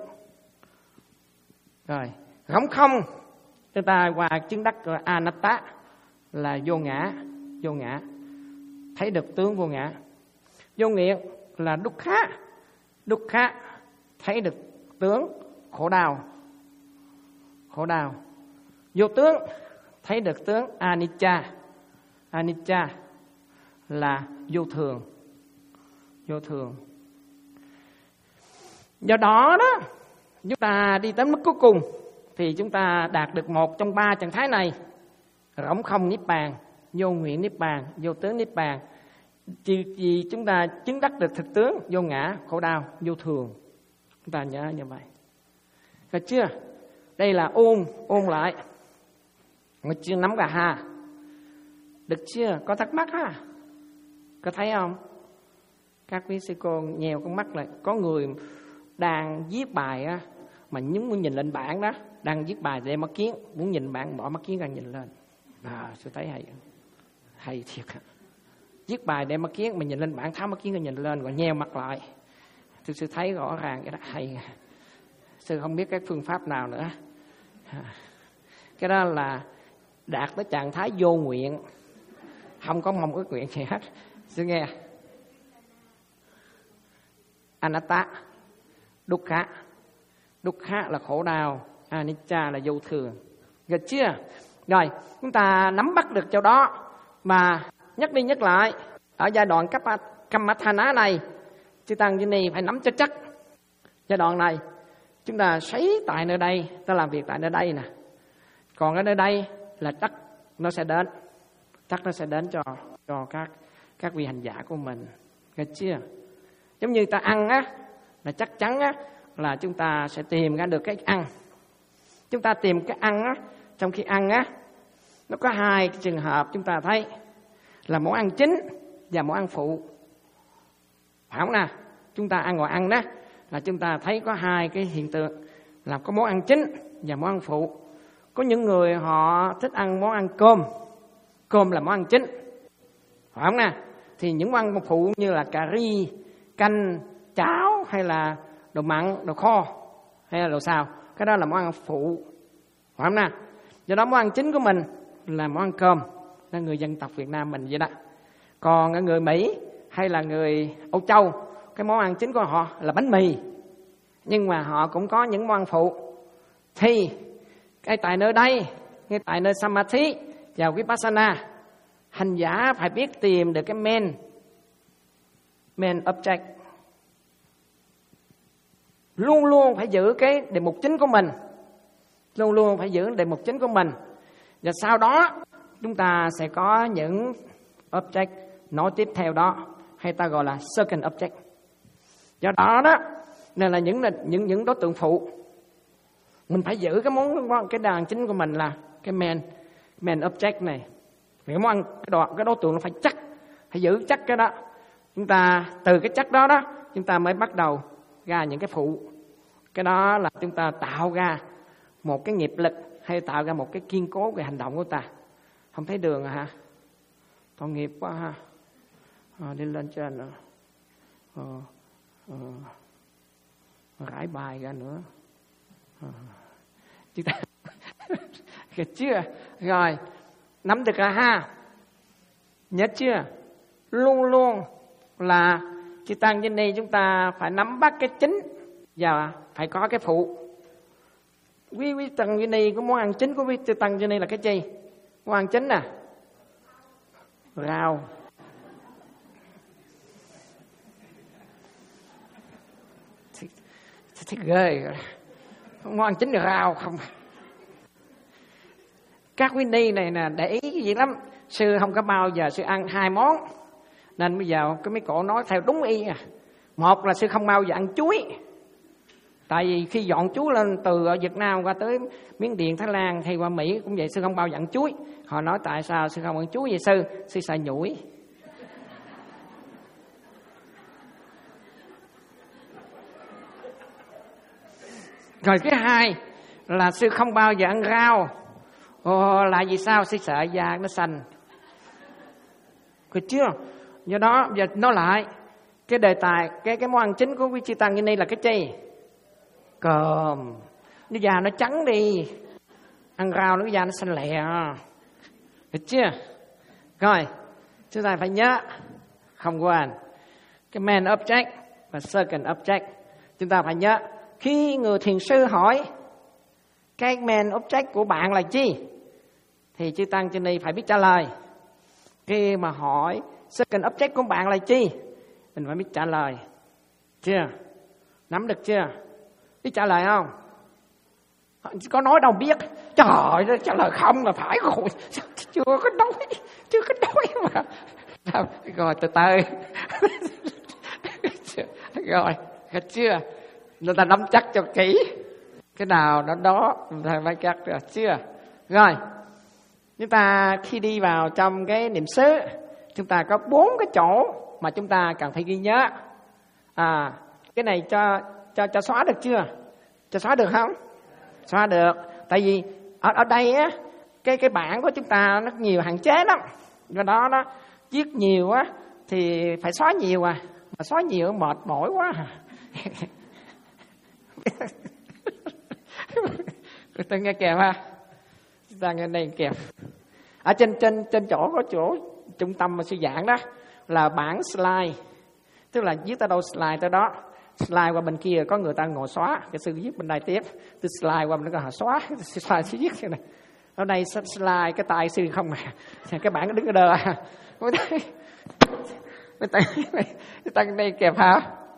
Rồi, rỗng không, chúng ta qua chứng đắc gọi Anatta là vô ngã, vô ngã, thấy được tướng vô ngã. Vô nguyện là Dukkha, Dukkha, thấy được tướng khổ đau, khổ đau. Vô tướng, thấy được tướng Anicca, Anicca là vô thường, vô thường. Do đó đó, chúng ta đi đến mức cuối cùng thì chúng ta đạt được một trong ba trạng thái này: rỗng không niết bàn, vô nguyện niết bàn, vô tướng niết bàn. Chỉ vì chúng ta chứng đắc được thực tướng vô ngã, khổ đau, vô thường. Chúng ta nhớ như vậy. Được chưa? Đây là ôn, ôn lại. Người chưa nắm cả ha. Được chưa? Có thắc mắc ha? Có thấy không? Các quý sư cô nhèo con mắt lại. Có người đang viết bài á, mà nhúng muốn nhìn lên bảng đó. Đang viết bài để mắt kiến. Muốn nhìn bảng bỏ mắt kiến ra nhìn lên. À, sư thấy hay. Hay thiệt. Viết bài để mắt kiến mà nhìn lên bảng, tháo mắt kiến ra nhìn lên rồi nheo mắt lại. Thực sự thấy rõ ràng cái đó hay. Sư không biết cái phương pháp nào nữa. Cái đó là đạt tới trạng thái vô nguyện, không có mong ước nguyện gì hết. Sư nghe. Anatta, Dukkha, Dukkha là khổ đau, Anicca là vô thường. Được chưa? Rồi, chúng ta nắm bắt được chỗ đó mà nhắc đi nhắc lại. Ở giai đoạn Kammatthana này, chư tăng như này phải nắm cho chắc. Giai đoạn này chúng ta sấy tại nơi đây, ta làm việc tại nơi đây nè. Còn ở nơi đây là chắc nó sẽ đến, chắc nó sẽ đến cho cho các các vị hành giả của mình. Nghe chưa? Giống như ta ăn á, là chắc chắn á là chúng ta sẽ tìm ra được cái ăn. Chúng ta tìm cái ăn á, trong khi ăn á, nó có hai cái trường hợp chúng ta thấy là món ăn chính và món ăn phụ. Phải không nào? Chúng ta ăn ngồi ăn đó là chúng ta thấy có hai cái hiện tượng là có món ăn chính và món ăn phụ. Có những người họ thích ăn món ăn cơm, cơm là món ăn chính, phải không nè? Thì những món ăn phụ như là cà ri, canh, cháo hay là đồ mặn, đồ kho hay là đồ xào, cái đó là món ăn phụ, phải không nè? Do đó món ăn chính của mình là món ăn cơm, là người dân tộc Việt Nam mình vậy đó. Còn ở người Mỹ hay là người Âu Châu, cái món ăn chính của họ là bánh mì, nhưng mà họ cũng có những món ăn phụ. Thì ngay tại nơi đây, ngay tại nơi Samadhi và Vipassana, hành giả phải biết tìm được cái main, main object. Luôn luôn phải giữ cái đề mục chính của mình, luôn luôn phải giữ đề mục chính của mình. Và sau đó chúng ta sẽ có những object nói tiếp theo đó, hay ta gọi là second object. Do đó đó, nên là những những những đối tượng phụ, mình phải giữ cái món cái đàn chính của mình là cái main main object này. Cái món cái đoạn cái đối tượng nó phải chắc, phải giữ chắc cái đó. Chúng ta từ cái chắc đó đó, chúng ta mới bắt đầu ra những cái phụ. Cái đó là chúng ta tạo ra một cái nghiệp lực hay tạo ra một cái kiên cố về hành động của ta. Không thấy đường à hả? Tội nghiệp quá ha. À, đi lên trên nữa. Ờ, ờ, rải bài ra nữa. À, chúng ta được chưa? Rồi, nắm được rồi ha. Nhớ chưa? Luôn luôn là chư tăng trên đây chúng ta phải nắm bắt cái chính và phải có cái phụ. Quý quý tăng trên đây có món ăn chính của quý chư tăng trên đây là cái gì? Món ăn chính nè, rau. Thích ghê, món ăn chính là rau không. Các quý ni này nè để ý cái gì lắm. Sư không có bao giờ sư ăn hai món, nên bây giờ cái mấy cổ nói theo đúng y à. Một là sư không bao giờ ăn chuối, tại vì khi dọn chuối lên từ ở Việt Nam qua tới Miến Điện, Thái Lan hay qua Mỹ cũng vậy, sư không bao giờ ăn chuối. Họ nói tại sao sư không ăn chuối vậy sư? Sư sợ nhủi. Rồi cái hai là sư không bao giờ ăn rau. Ồ, là vì sao? Sư sợ da nó xanh. Được chưa? Do đó giờ nói lại cái đề tài, cái cái món ăn chính của quý chư tăng như này là cái gì? Cơm. Nó da nó trắng đi, ăn rau nó da nó xanh lẹ. Được chưa? Rồi chúng ta phải nhớ, không quên cái main object và second object. Chúng ta phải nhớ khi người thiền sư hỏi cái main object của bạn là gì thì chư tăng trên đây phải biết trả lời. Khi mà hỏi second object của bạn là gì, mình phải biết trả lời. Chưa? Nắm được chưa? Biết trả lời không? Có nói đâu biết. Trời ơi, trả lời không là phải rồi. Chưa có nói, chưa có nói mà. Rồi từ từ. Rồi, hết chưa? Người ta nắm chắc cho kỹ. Cái nào đó đó, người ta phải chắc được chưa? Rồi, chúng ta khi đi vào trong cái niệm xứ, chúng ta có bốn cái chỗ mà chúng ta cần phải ghi nhớ. À, cái này cho cho cho xóa được chưa? Cho xóa được không? Xóa được. Tại vì ở ở đây á, cái cái bảng của chúng ta nó nhiều hạn chế lắm. Do đó nó viết nhiều á thì phải xóa nhiều à. Mà xóa nhiều mệt mỏi quá. Người ta nghe kèm ha. Chúng ta nghe này kèm. Ở trên trên trên chỗ có chỗ trung tâm mà sư giảng đó là bảng slide. Tức là viết tới đâu slide tới đó. Slide qua bên kia có người ta ngồi xóa, cái sư viết bên đây tiếp. Tôi slide qua bên đó họ xóa, slide sư viết thế này. Ở đây slide cái tay sư không mà. Cái bảng nó đứng ở đờ à. Cái tay cái tay đây kẹp hả?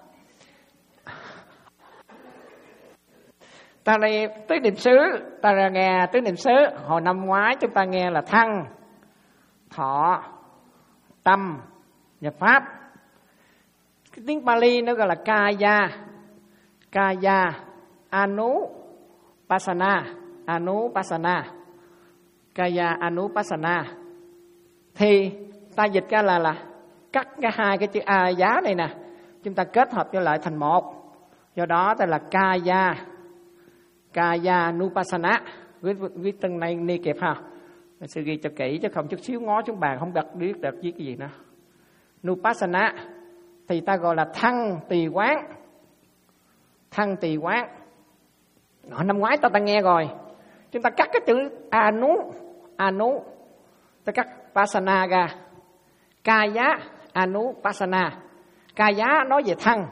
Ta đây tới niệm xứ, ta ra nghe tới niệm xứ. Hồi năm ngoái chúng ta nghe là thân, thọ, tâm và pháp. Cái tiếng Pali nó gọi là kaya, kaya, anupassana, anupassana, kaya anupassana. Thì ta dịch ra là là cắt cái hai cái chữ a giá này nè, chúng ta kết hợp cho lại thành một. Do đó ta là kaya, kaya nupassana. Viết từng này ni kịp ha. Sư ghi cho kỹ chứ không chút xíu ngó xuống bàn không đặt biết đặt viết cái gì nữa. Nupassana thì ta gọi là thân tỳ quán. Thân tỳ quán. Hồi năm ngoái ta ta nghe rồi. Chúng ta cắt cái chữ anu, anu. Ta cắt pasana ra. Kaya anu pasana. Kaya nói về thân.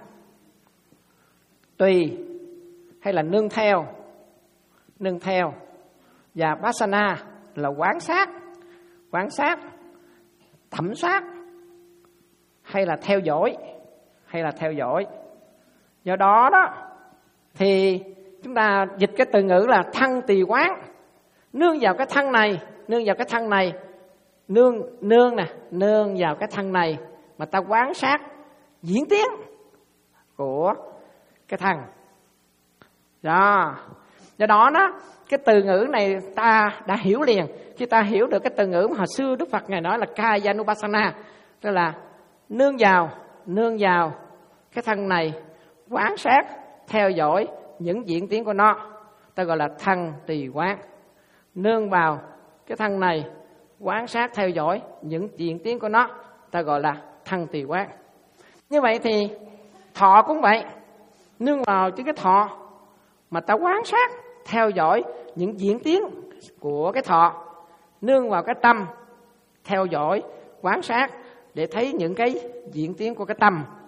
Tùy hay là nương theo. Nương theo. Và pasana là quán sát. Quán sát, thẩm sát, hay là theo dõi, hay là theo dõi. Do đó đó thì chúng ta dịch cái từ ngữ là thân tỳ quán. Nương vào cái thân này, nương vào cái thân này, nương nương nè, nương vào cái thân này mà ta quán sát diễn tiến của cái thân. Đó. Do đó đó cái từ ngữ này ta đã hiểu liền. Khi ta hiểu được cái từ ngữ mà hồi xưa Đức Phật Ngài nói là Kayanupassana, tức là nương vào, nương vào cái thân này, quán sát, theo dõi những diễn tiến của nó, ta gọi là thân tỳ quán. Nương vào cái thân này, quán sát, theo dõi những diễn tiến của nó, ta gọi là thân tỳ quán. Như vậy thì thọ cũng vậy. Nương vào chứ cái thọ mà ta quán sát, theo dõi những diễn tiến của cái thọ. Nương vào cái tâm, theo dõi, quán sát để thấy những cái diễn tiến của cái tâm,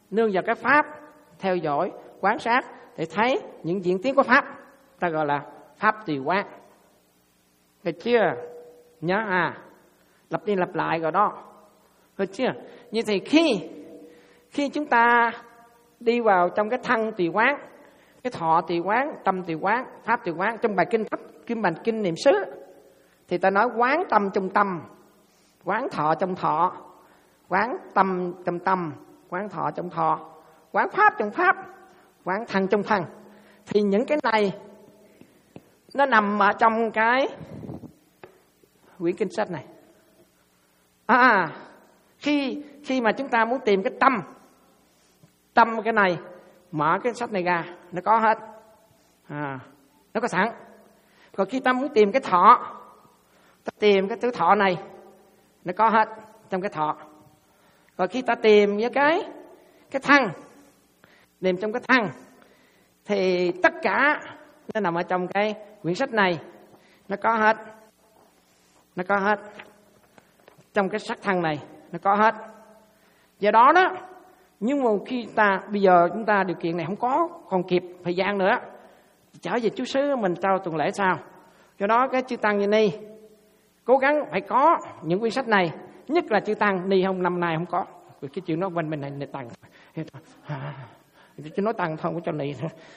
nương vào cái pháp, theo dõi, quan sát để thấy những diễn tiến của pháp, ta gọi là pháp tùy quán. Được chưa? Nhớ à, lặp đi lặp lại rồi đó. Được chưa? Như thì khi khi chúng ta đi vào trong cái thân tùy quán, cái thọ tùy quán, tâm tùy quán, pháp tùy quán, trong bài kinh pháp kim bản kinh niệm xứ thì ta nói quán tâm trong tâm, quán thọ trong thọ, quán tâm trong tâm, quán thọ trong thọ, quán pháp trong pháp, quán thân trong thân. Thì những cái này nó nằm ở trong cái quyển kinh sách này. À, khi khi mà chúng ta muốn tìm cái tâm, tâm cái này, mở cái sách này ra, nó có hết, à, nó có sẵn. Còn khi ta muốn tìm cái thọ, ta tìm cái thứ thọ này, nó có hết trong cái thọ. Còn khi ta tìm với cái cái thân, tìm trong cái thân, thì tất cả nó nằm ở trong cái quyển sách này, nó có hết, nó có hết trong cái sắc thân này, nó có hết. Do đó đó, nhưng mà khi ta bây giờ chúng ta điều kiện này không có, còn kịp thời gian nữa, trở về chú xứ mình sau tuần lễ sau. Do đó cái chư tăng như ni cố gắng phải có những quyển sách này, nhất là chư tăng ni không năm nay không có cái chuyện nó quanh bên này này tăng, chứ nói tăng thôi có cho ni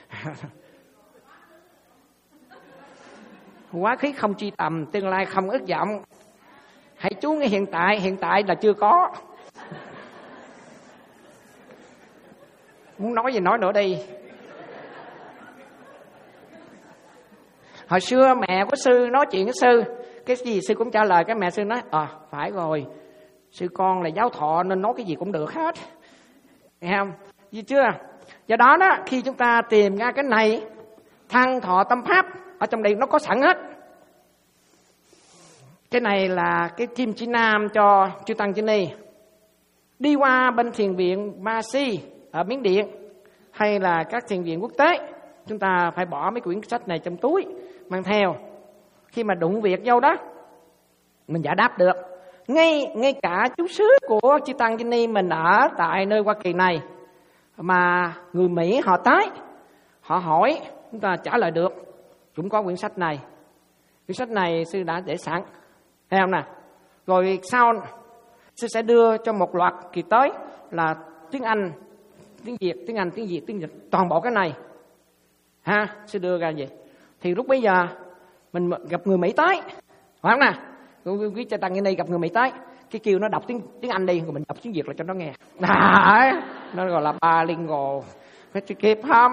quá khứ không chi tầm, tương lai không ước vọng. Hãy chú ngay hiện tại, hiện tại là chưa có. Muốn nói gì nói nữa đi. Hồi xưa mẹ của sư nói chuyện với sư, cái gì sư cũng trả lời. Cái mẹ sư nói, à phải rồi, sư con là giáo thọ nên nói cái gì cũng được hết. Nghe không? Gì chưa? Do đó đó, khi chúng ta tìm ra cái này, thân thọ tâm pháp, ở trong đây nó có sẵn hết. Cái này là cái kim chỉ nam cho chư tăng chư ni. Đi qua bên thiền viện Ma Si ở Miến Điện, hay là các thiền viện quốc tế, chúng ta phải bỏ mấy quyển sách này trong túi, mang theo. Khi mà đụng việc vô đó, mình giải đáp được. Ngay ngay cả chú xứ của chư tăng chư ni mình ở tại nơi Hoa Kỳ này, mà người Mỹ họ tới, họ hỏi, chúng ta trả lời được. Cũng có quyển sách này. Quyển sách này sư đã để sẵn, thấy không nè? Rồi sau sư sẽ đưa cho một loạt kỳ tới là tiếng Anh, tiếng Việt, tiếng Anh, tiếng Việt, tiếng Việt, toàn bộ cái này ha, sư đưa ra vậy. Thì lúc bây giờ mình gặp người Mỹ tới, phải không nè? Quý cha tăng như này gặp người Mỹ tới, cái kêu nó đọc tiếng tiếng Anh đi, rồi mình đọc tiếng Việt lại cho nó nghe. Đấy, nó gọi là bilingual, phải kịp không?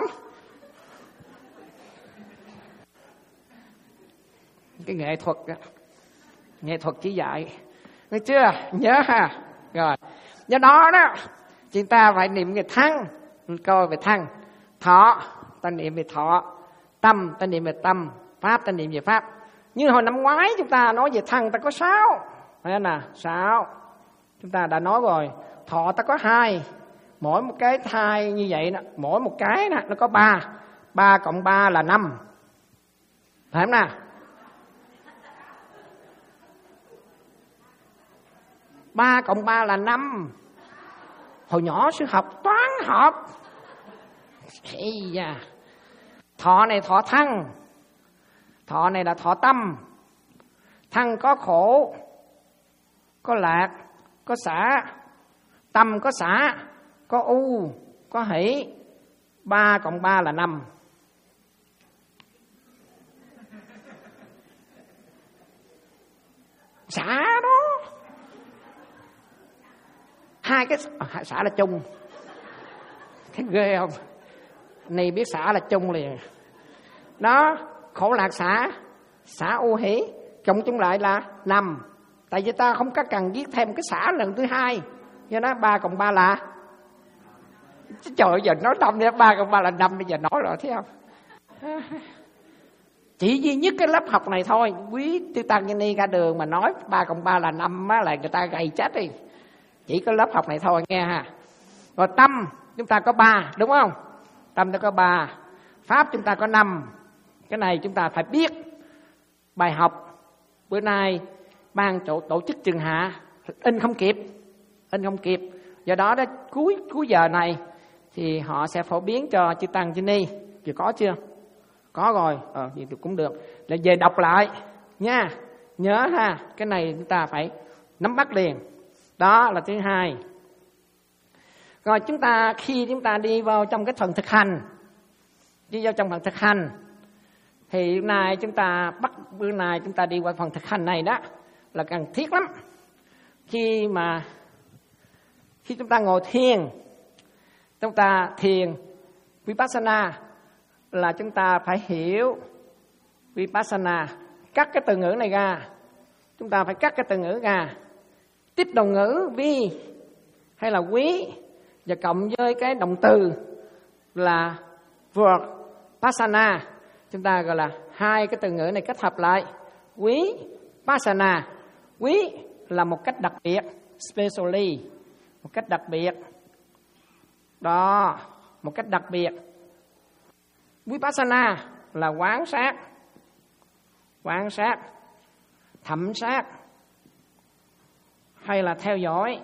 Cái nghệ thuật đó. Nghệ thuật chỉ dạy, nghe chưa? Nhớ ha. Rồi, do đó đó chúng ta phải niệm về thân, coi về thân. Thọ, ta niệm về thọ. Tâm, ta niệm về tâm. Pháp, ta niệm về pháp. Như hồi năm ngoái chúng ta nói về thân ta có sáu, phải không nào? Sáu. Chúng ta đã nói rồi. Thọ ta có hai, mỗi một cái thai như vậy đó, mỗi một cái đó, nó có ba. Ba cộng ba là năm, phải không nào? Ba cộng ba là năm. Hồi nhỏ sư học toán học. Ây da. Thọ này thọ thân, thọ này là thọ tâm. Thân có khổ, có lạc, có xả. Tâm có xả, có u, có hỷ. Ba cộng ba là năm. Xả đó. Hai cái xả là chung. Thấy ghê không? Này biết xả là chung liền. Đó, khổ lạc xả, xả u hỷ, cộng chung lại là năm. Tại vì ta không có cần viết thêm cái xả lần thứ hai. Do đó ba cộng ba là, trời ơi, giờ nói năm nữa, ba cộng ba là năm, bây giờ nói rồi thấy không? Chỉ duy nhất cái lớp học này thôi, quý tư tăng như ni ra đường mà nói ba cộng ba là năm á, là người ta gầy chết đi. Chỉ có lớp học này thôi nghe ha. Rồi tâm chúng ta có ba, đúng không? Tâm ta có ba. Pháp chúng ta có năm. Cái này chúng ta phải biết. Bài học bữa nay ban tổ, tổ chức trường hạ in không kịp, in không kịp. Do đó đó cuối cuối giờ này thì họ sẽ phổ biến cho chư tăng chư ni. Chị có chưa? Có rồi, ờ thì cũng được. Là về đọc lại nha. Nhớ ha, cái này chúng ta phải nắm bắt liền. Đó là thứ hai. Rồi chúng ta khi chúng ta đi vào trong cái phần thực hành, đi vào trong phần thực hành thì hôm nay chúng ta bắt bữa nay chúng ta đi qua phần thực hành này đó là cần thiết lắm. Khi mà khi chúng ta ngồi thiền, chúng ta thiền Vipassana là chúng ta phải hiểu Vipassana, cắt cái từ ngữ này ra. Chúng ta phải cắt cái từ ngữ ra. Tiếp đồng ngữ vi hay là quý và cộng với cái động từ là vượt Passana, chúng ta gọi là hai cái từ ngữ này kết hợp lại. Quý Passana. Quý là một cách đặc biệt, specially, một cách đặc biệt. Đó, một cách đặc biệt. Vipassana là quán sát, quan sát, thẩm sát hay là theo dõi.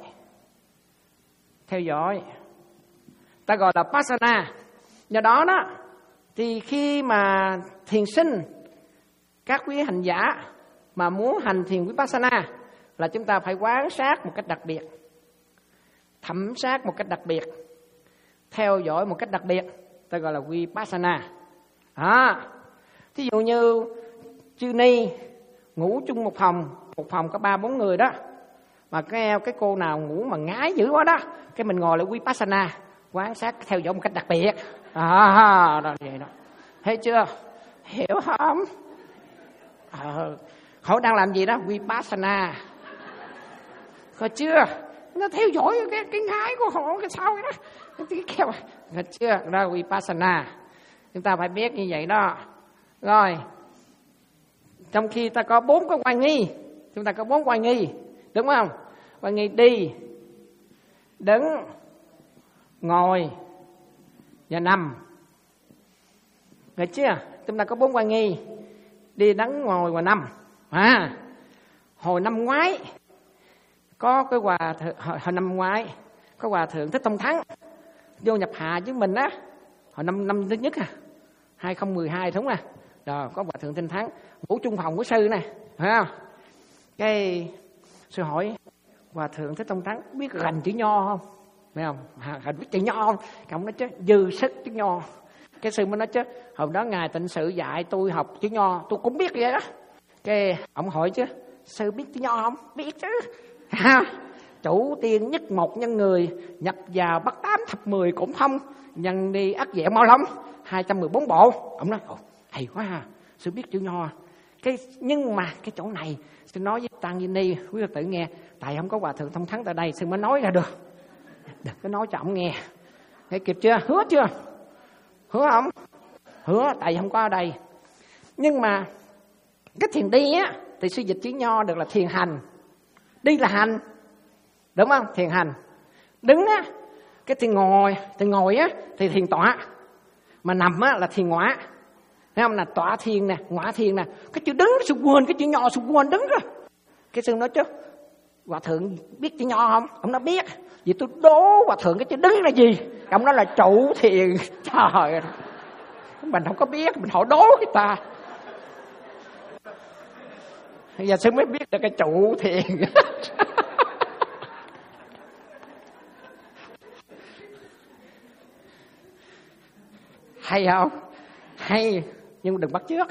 Theo dõi ta gọi là Passana. Do đó đó thì khi mà thiền sinh, các quý hành giả mà muốn hành thiền Vipassana là chúng ta phải quan sát một cách đặc biệt, thẩm sát một cách đặc biệt, theo dõi một cách đặc biệt, ta gọi là Vipassana. À, thí dụ như chư ni ngủ chung một phòng, một phòng có ba bốn người đó, mà cái cái cô nào ngủ mà ngái dữ quá đó, cái mình ngồi lại Vipassana, quan sát theo dõi một cách đặc biệt. À, đó vậy đó, thấy chưa? Hiểu không? Ờ, họ đang làm gì đó? Vipassana. Có chưa? Nó theo dõi cái cái ngái của họ cái sao đó, cái kêu, có chưa? Đó Vipassana. Chúng ta phải biết như vậy đó. Rồi, trong khi ta có bốn cái oai nghi, chúng ta có bốn oai nghi, đúng không? Oai nghi đi, đứng, ngồi và nằm. Được chưa? Chúng ta có bốn oai nghi, đi, đứng, ngồi và nằm. À, hồi năm ngoái có cái hòa thượng, hồi, hồi năm ngoái có hòa thượng Thích Tông Thắng vô nhập hạ với mình á, hồi năm năm thứ nhất à, hai không một hai đúng à. Rồi có hòa thượng Thích Thắng ngủ chung phòng của sư này, phải không? Cái sư hỏi hòa thượng Thích Tông Thắng biết gành chữ nho không? Phải không? Gành biết chữ nho không? Ông nói chứ dư sức chữ nho. Cái sư mới nói chứ hồi đó ngài tịnh sự dạy tôi học chữ nho, tôi cũng biết vậy đó. Cái ông hỏi chứ sư biết chữ nho không? Biết chứ. Ha, chủ tiên nhất một nhân người, nhập vào bắt tám thập mười cũng thông, nhân đi ắt dẹo mau lắm, hai trăm mười bốn bộ. Ông nói ồ hay quá ha, sư biết chữ nho. Cái nhưng mà cái chỗ này sư nói với tăng Di Ni, quý Phật tử nghe, tại không có hòa thượng Thông Thắng tại đây, sư mới nói ra được. Đừng có nói cho ông nghe. Nghe kịp chưa? Hứa chưa? Hứa không? Hứa, tại không có ở đây. Nhưng mà cái thiền đi á thì sư dịch chữ nho được là thiền hành. Đi là hành, đúng không? Thiền hành. Đứng á, cái thiền ngồi, thiền ngồi á thì thiền tọa. Mà nằm á là thiền ngõa. Thấy không? Là tọa thiền nè, ngõa thiền nè. Cái chữ đứng sư quên, cái chữ nho sư quên đứng rồi. Cái sư nói chứ hòa thượng biết chữ nho không? Ông nói biết. Vậy tôi đố hòa thượng cái chữ đứng là gì? Ông nói là trụ thiền. Trời ơi, mình không có biết, mình hỏi đố người ta. Bây giờ sư mới biết được cái trụ thiền. Hay không? Hay, nhưng đừng bắt chước.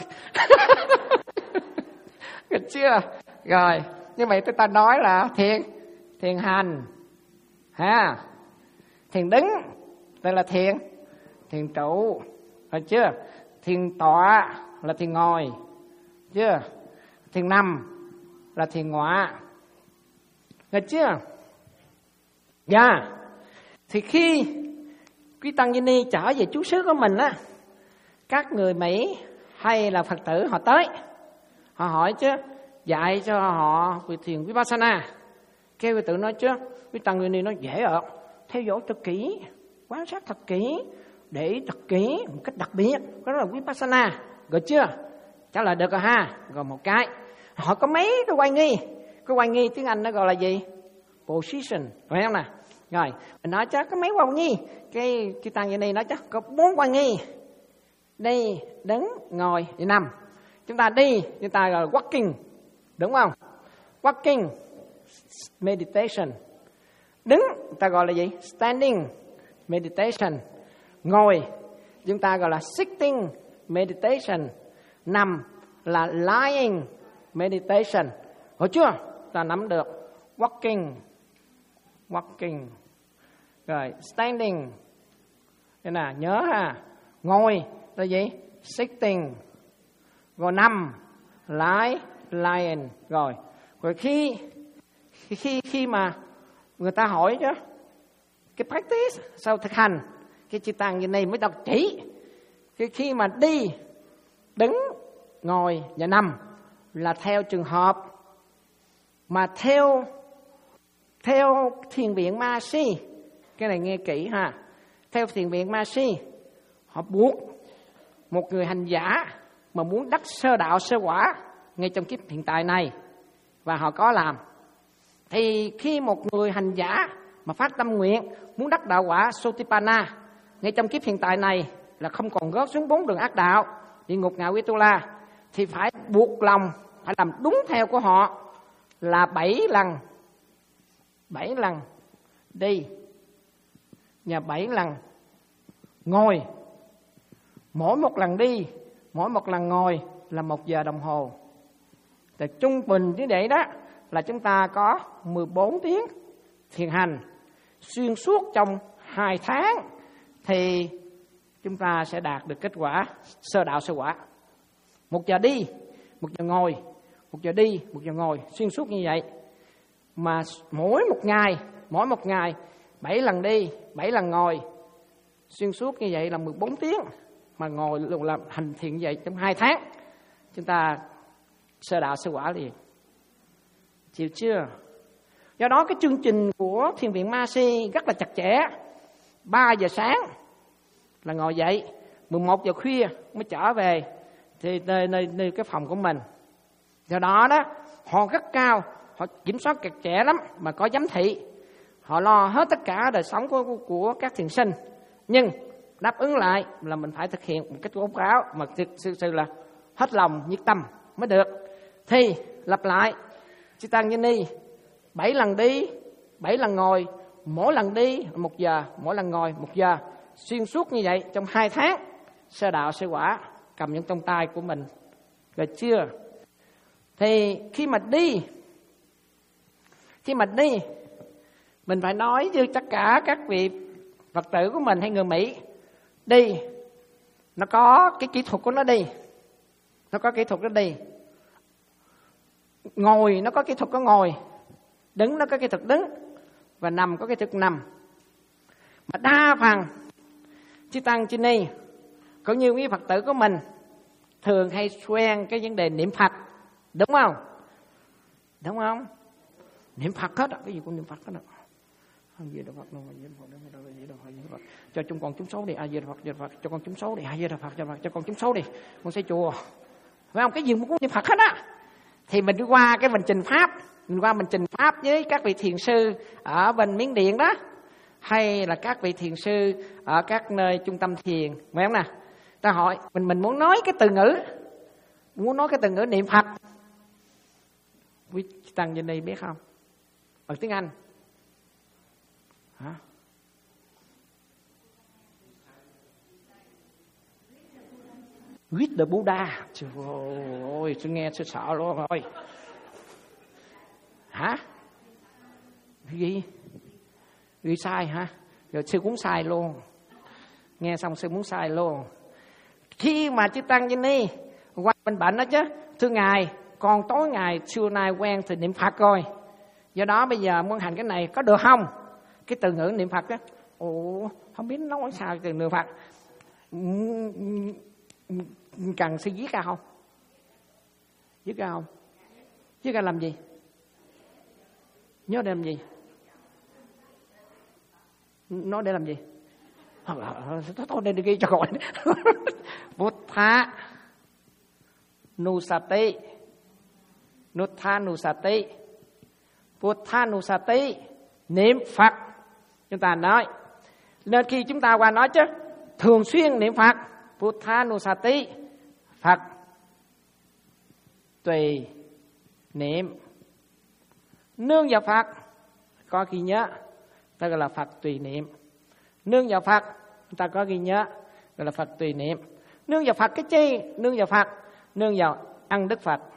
Được chưa? Rồi, như vậy chúng ta nói là thiền, thiền hành, ha, thiền đứng, đây là thiền, thiền trụ, được chưa? Thiền tọa là thiền ngồi, chưa? Thiền nằm là thiền ngọa, được chưa? Dạ. Yeah. Thì khi quý tăng Di Ni trở về trú xứ của mình á, các người Mỹ hay là Phật tử họ tới, họ hỏi chứ dạy cho họ về thiền Vipassana. Kêu quý tự nói chứ quý tăng Di Ni nói dễ ạ, theo dõi thật kỹ, quan sát thật kỹ, để ý thật kỹ một cách đặc biệt, đó là Vipassana. Rồi chưa? Trả lời được rồi ha. Rồi một cái họ có mấy cái oai nghi. Cái oai nghi tiếng Anh nó gọi là gì? Position, phải không nè? Rồi, mình nói chắc có mấy quan nghi. Cái chư tăng như này nói chắc có bốn quan nghi. Đi, đứng, ngồi, và nằm. Chúng ta đi, chúng ta gọi là walking, đúng không? Walking, meditation. Đứng, ta gọi là gì? Standing, meditation. Ngồi, chúng ta gọi là sitting, meditation. Nằm là lying, meditation. Hiểu chưa? Ta nắm được. Walking, walking. Rồi, standing. Thế nào, nhớ ha. Ngồi là gì? Sitting. Rồi nằm, lie, lying. Rồi, rồi khi khi khi mà người ta hỏi chứ, cái practice sau thực hành, cái chư tăng như này mới đọc chỉ. Khi khi mà đi, đứng, ngồi và nằm là theo trường hợp, mà theo theo thiền viện Ma Si, cái này nghe kỹ ha. Theo thiền viện Ma Si, họ buộc một người hành giả mà muốn đắc sơ đạo sơ quả ngay trong kiếp hiện tại này, và họ có làm. Thì khi một người hành giả mà phát tâm nguyện muốn đắc đạo quả Sotipanna ngay trong kiếp hiện tại này, là không còn rớt xuống bốn đường ác đạo, địa ngục, ngạ quỷ, tu la, thì phải buộc lòng, phải làm đúng theo của họ là bảy lần, bảy lần đi và bảy lần ngồi. Mỗi một lần đi, mỗi một lần ngồi là một giờ đồng hồ. Thì trung bình như vậy đó là chúng ta có mười bốn tiếng thiền hành xuyên suốt trong hai tháng, thì chúng ta sẽ đạt được kết quả sơ đạo sơ quả. Một giờ đi, một giờ ngồi, một giờ đi, một giờ ngồi, xuyên suốt như vậy. Mà mỗi một ngày, mỗi một ngày bảy lần đi, bảy lần ngồi, xuyên suốt như vậy là mười bốn tiếng. Mà ngồi luôn làm hành thiền như vậy trong hai tháng, chúng ta sơ đạo sơ quả liền. Chịu chưa? Do đó cái chương trình của thiền viện Ma Si rất là chặt chẽ. Ba giờ sáng là ngồi dậy, mười một giờ khuya mới trở về thì nơi, nơi, nơi cái phòng của mình. Do đó đó, họ rất cao, họ kiểm soát chặt chẽ lắm, mà có giám thị. Họ lo hết tất cả đời sống của, của, của các thiền sinh. Nhưng đáp ứng lại là mình phải thực hiện một cách báo cáo mà thực sự, sự là hết lòng, nhiệt tâm mới được. Thì lặp lại, chư tăng như ni, bảy lần đi, bảy lần ngồi, mỗi lần đi một giờ, mỗi lần ngồi một giờ, xuyên suốt như vậy trong hai tháng, sơ đạo sơ quả, cầm những trong tay của mình. Rồi chưa? Thì khi mà đi, khi mà đi, mình phải nói với tất cả các vị Phật tử của mình hay người Mỹ, đi, nó có cái kỹ thuật của nó đi. Nó có kỹ thuật nó đi. Ngồi, nó có kỹ thuật có ngồi. Đứng, nó có kỹ thuật đứng. Và nằm, có kỹ thuật nằm. Mà đa phần, chư tăng chư ni, cũng như quý Phật tử của mình, thường hay quen cái vấn đề niệm Phật. Đúng không? Đúng không? Niệm Phật hết á, cái gì cũng niệm Phật hết á. A Di Đà Phật, Nam Mô A Di Đà Phật, Nam Mô A Di Đà Phật, A Di Đà Phật. Cho chúng con chúng số đi, A Di Đà Phật, A Di Đà Phật, cho con chúng số đi, A Di Đà Phật, A Di Đà Phật, cho con chúng số đi. Con xây chùa. Phải không? Cái gì cũng niệm Phật hết á. Thì mình đi qua cái mình trình pháp, mình qua mình trình pháp với các vị thiền sư ở bên Miến Điện đó, hay là các vị thiền sư ở các nơi trung tâm thiền, phải không nè? Ta hỏi mình mình muốn nói cái từ ngữ, muốn nói cái từ ngữ niệm Phật. Quý tăng trên đây biết không? Bằng tiếng Anh. Hả? Read the Buddha. Trời ơi, tôi nghe tôi sợ luôn rồi. Hả? Gì? Ghi sai hả? Rồi sư cũng sai luôn. Nghe xong sư muốn sai luôn. Khi mà chư tăng như ni qua bên bệnh đó chứ, thưa ngài, còn tối ngày xưa nay quen thì niệm Phật rồi. Do đó bây giờ muốn hành cái này có được không? Cái từ ngữ niệm Phật đó. Ồ, không biết nói sao từ niệm Phật. Cần sư viết ra không? Viết ra không? Viết ra làm gì? Nhớ để làm gì? Nói để làm gì? Thôi để ghi cho gọi. Buddha Nusati, Buddha Nusati, Buddha Nusati, niệm Phật Chúng ta nói. Nên khi chúng ta qua nói chứ, thường xuyên niệm Phật, Buddhanusati, Phật tùy niệm. Nương vào Phật, có ghi nhớ, ta gọi là Phật tùy niệm. Nương vào Phật, ta có ghi nhớ, gọi là Phật tùy niệm. Nương vào Phật cái chi? Nương vào Phật, nương vào ăn Đức Phật.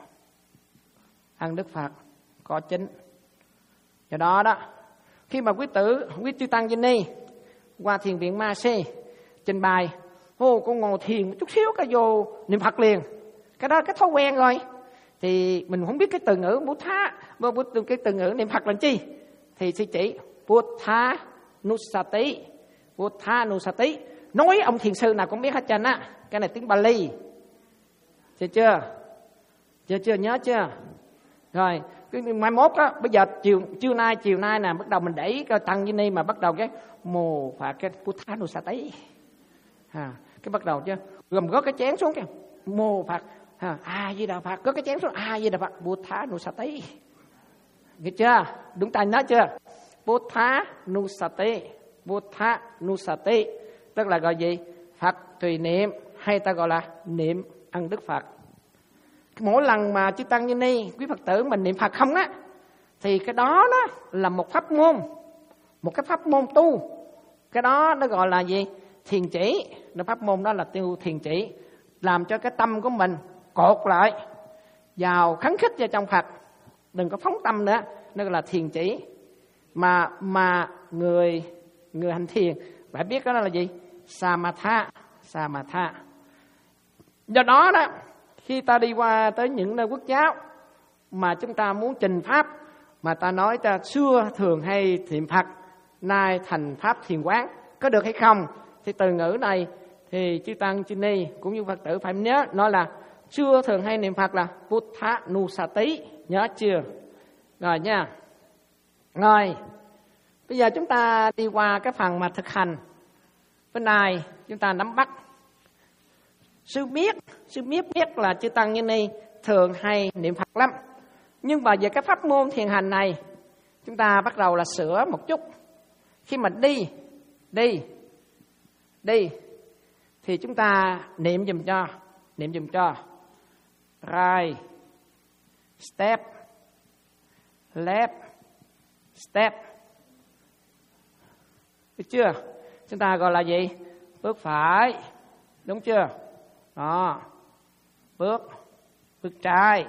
Ăn Đức Phật có chính. Do đó đó, khi mà quý tử, quý chư tăng Vinh Ni qua thiền viện Ma Si trình bày, ô con ngồi thiền một chút xíu cái vô niệm Phật liền, cái đó cái thói quen rồi, thì mình không biết cái từ ngữ Buddha, cái từ ngữ niệm Phật là chi, thì sư chỉ Buddhanusati, Buddhanusati. Nói ông thiền sư nào cũng biết hết trơn á, cái này tiếng Bali, chưa chưa, chưa chưa nhớ chưa? Rồi cái mai mốt á, bây giờ chiều chiều nay chiều nay nè, bắt đầu mình đẩy cái tăng như ni mà bắt đầu cái mô Phật cái Buddhanusati, à, cái bắt đầu chứ, gồm gót cái chén xuống cái mô Phật, à, A Di Đà Phật, gót cái chén xuống A Di Đà Phật, Buddhanusati, nghe chưa? Đúng tay nói chưa? Buddhanusati, Buddhanusati, tức là gọi gì? Phật tùy niệm, hay ta gọi là niệm ăn Đức Phật. Mỗi lần mà chư tăng như ni, quý Phật tử mình niệm Phật không á, thì cái đó đó là một pháp môn, một cái pháp môn tu. Cái đó nó gọi là gì? Thiền chỉ. Nó pháp môn đó là tu thiền chỉ, làm cho cái tâm của mình cột lại vào khấn khích vào trong Phật, đừng có phóng tâm nữa. Nó gọi là thiền chỉ. Mà mà người người hành thiền phải biết đó là gì? Samatha, Samatha. Do đó đó, khi ta đi qua tới những nơi quốc giáo mà chúng ta muốn trình pháp, mà ta nói ta xưa thường hay niệm Phật, nay thành pháp thiền quán, có được hay không? Thì từ ngữ này thì chư tăng chư ni cũng như Phật tử phải nhớ, nói là xưa thường hay niệm Phật là Buddhanusati, nhớ chưa? Rồi nha. Rồi bây giờ chúng ta đi qua cái phần mà thực hành. Bên này chúng ta nắm bắt. Sư biết, sư biết biết là chư tăng như ni thường hay niệm Phật lắm. Nhưng mà về cái pháp môn thiền hành này, chúng ta bắt đầu là sửa một chút. Khi mà đi, đi, đi, thì chúng ta niệm dùm cho, niệm dùm cho. Right, step, left, step. Được chưa? Chúng ta gọi là gì? Bước phải, đúng chưa? Đó, bước, bước trái.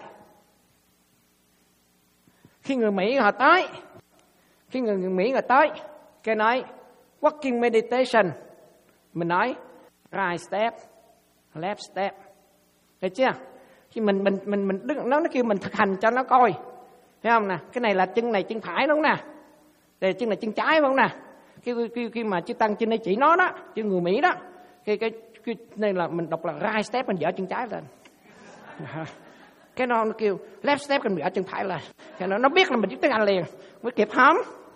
Khi người Mỹ họ tới, khi người Mỹ họ tới, cái nói walking meditation, mình nói right step, left step, được chưa? Khi mình mình mình mình đứng, nó nó kêu mình thực hành cho nó coi, thấy không nè? Cái này là chân này chân phải đúng không nè? Đây chân này chân trái đúng không nè? Khi khi khi mà chư tăng trên đây chỉ nó đó, chư người Mỹ đó, cái cái cái này là mình đọc là right step, mình dở chân trái lên. Cái nó nó kêu left step, mình dở chân phải lên. Cái nó nó biết là mình biết tiếng Anh liền, mới kịp không?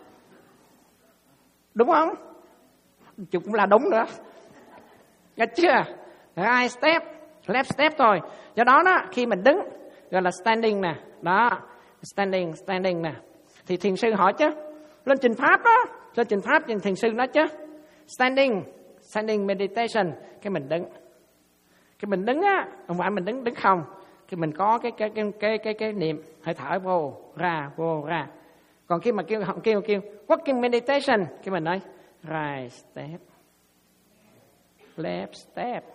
Đúng không? Chứ cũng là đúng nữa. Nghe chưa? Right step, left step thôi. Do đó đó, khi mình đứng gọi là standing nè, đó, standing, standing nè. Thì thiền sư hỏi chứ, lên trình pháp đó, lên trình pháp thì thiền sư nói chứ, standing, standing meditation, cái mình đứng. Cái mình đứng á, không phải mình đứng đứng không. Cái mình có cái cái cái cái cái, cái niệm hơi thở vô, ra, vô, ra. Còn khi mà kêu kêu kêu walking meditation, cái mình nói right step, left step,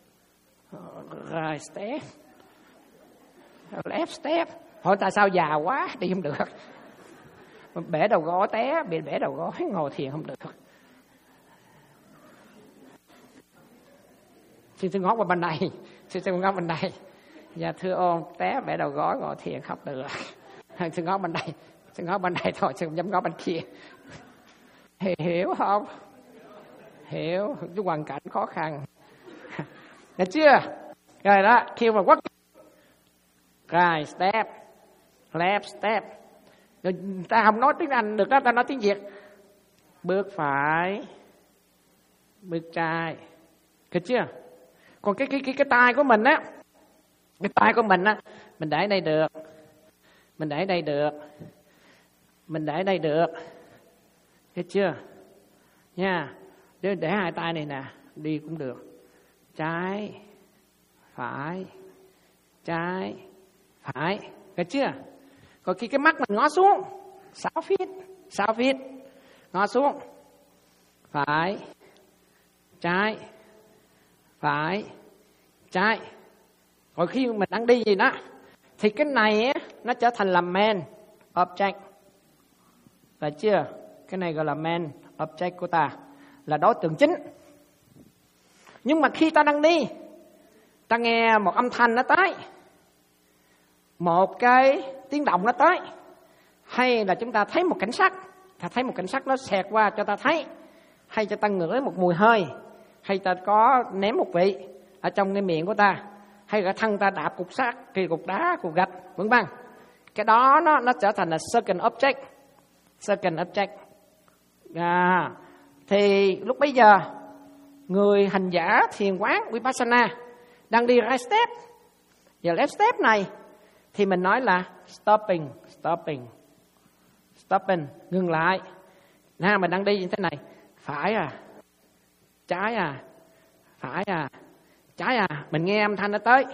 right step, left step. Hỏi tại sao già quá đi không được, bẻ đầu gối té, bị bẻ đầu gối ngồi thiền không được. Xin xin ngó qua bên này, xin xin ngó bên này. Dạ thưa ông, té bẻ đầu gối ngồi thiền không được. Xin ngó bên đây, xin ngó bên đây thôi, xin không dám ngó bên kia. Hiểu không? Hiểu, cái hoàn cảnh khó khăn. Được chưa? Rồi đó, khi mà quất right step, left step. Rồi ta không nói tiếng Anh được đó, ta nói tiếng Việt. Bước phải, bước trái. Được chưa? Còn cái cái cái cái tay của mình á, cái tay của mình á, mình để đây được, mình để đây được, mình để đây được, thấy chưa? nha. Để, để hai tay này nè, đi cũng được. Trái, phải, trái, phải. Được chưa? Còn khi cái mắt mình ngó xuống, sáu feet, sáu feet, ngó xuống. Phải, trái, phải, trái. Rồi khi mình đang đi gì đó, thì cái này á, nó trở thành là main object. Phải chưa? Cái này gọi là main object của ta, là đối tượng chính. Nhưng mà khi ta đang đi, ta nghe một âm thanh nó tới, một cái tiếng động nó tới, hay là chúng ta thấy một cảnh sắc, ta thấy một cảnh sắc nó xẹt qua cho ta thấy, hay cho ta ngửi một mùi hơi, hay ta có ném một vị ở trong cái miệng của ta, hay là thân ta đạp cục sắt, kỳ cục đá, cục gạch, vân vân. Cái đó nó nó trở thành là second object, second object. À, thì lúc bấy giờ người hành giả thiền quán Vipassana đang đi right step và left step này, thì mình nói là stopping, stopping, stopping, ngừng lại. Nè, mình đang đi như thế này, phải à, trái à, phải à, trái à, mình nghe âm thanh nó tới,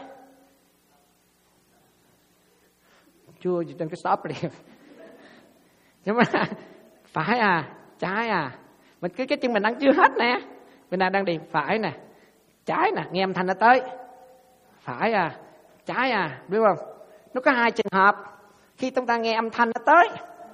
chưa gì trên cái stop liền. Nhưng mà phải à, trái à, mình cái cái chân mình đang chưa hết nè, mình đang đang đi phải nè, trái nè, nghe âm thanh nó tới, phải à, trái à, biết không? Nó có hai trường hợp. Khi chúng ta nghe âm thanh nó tới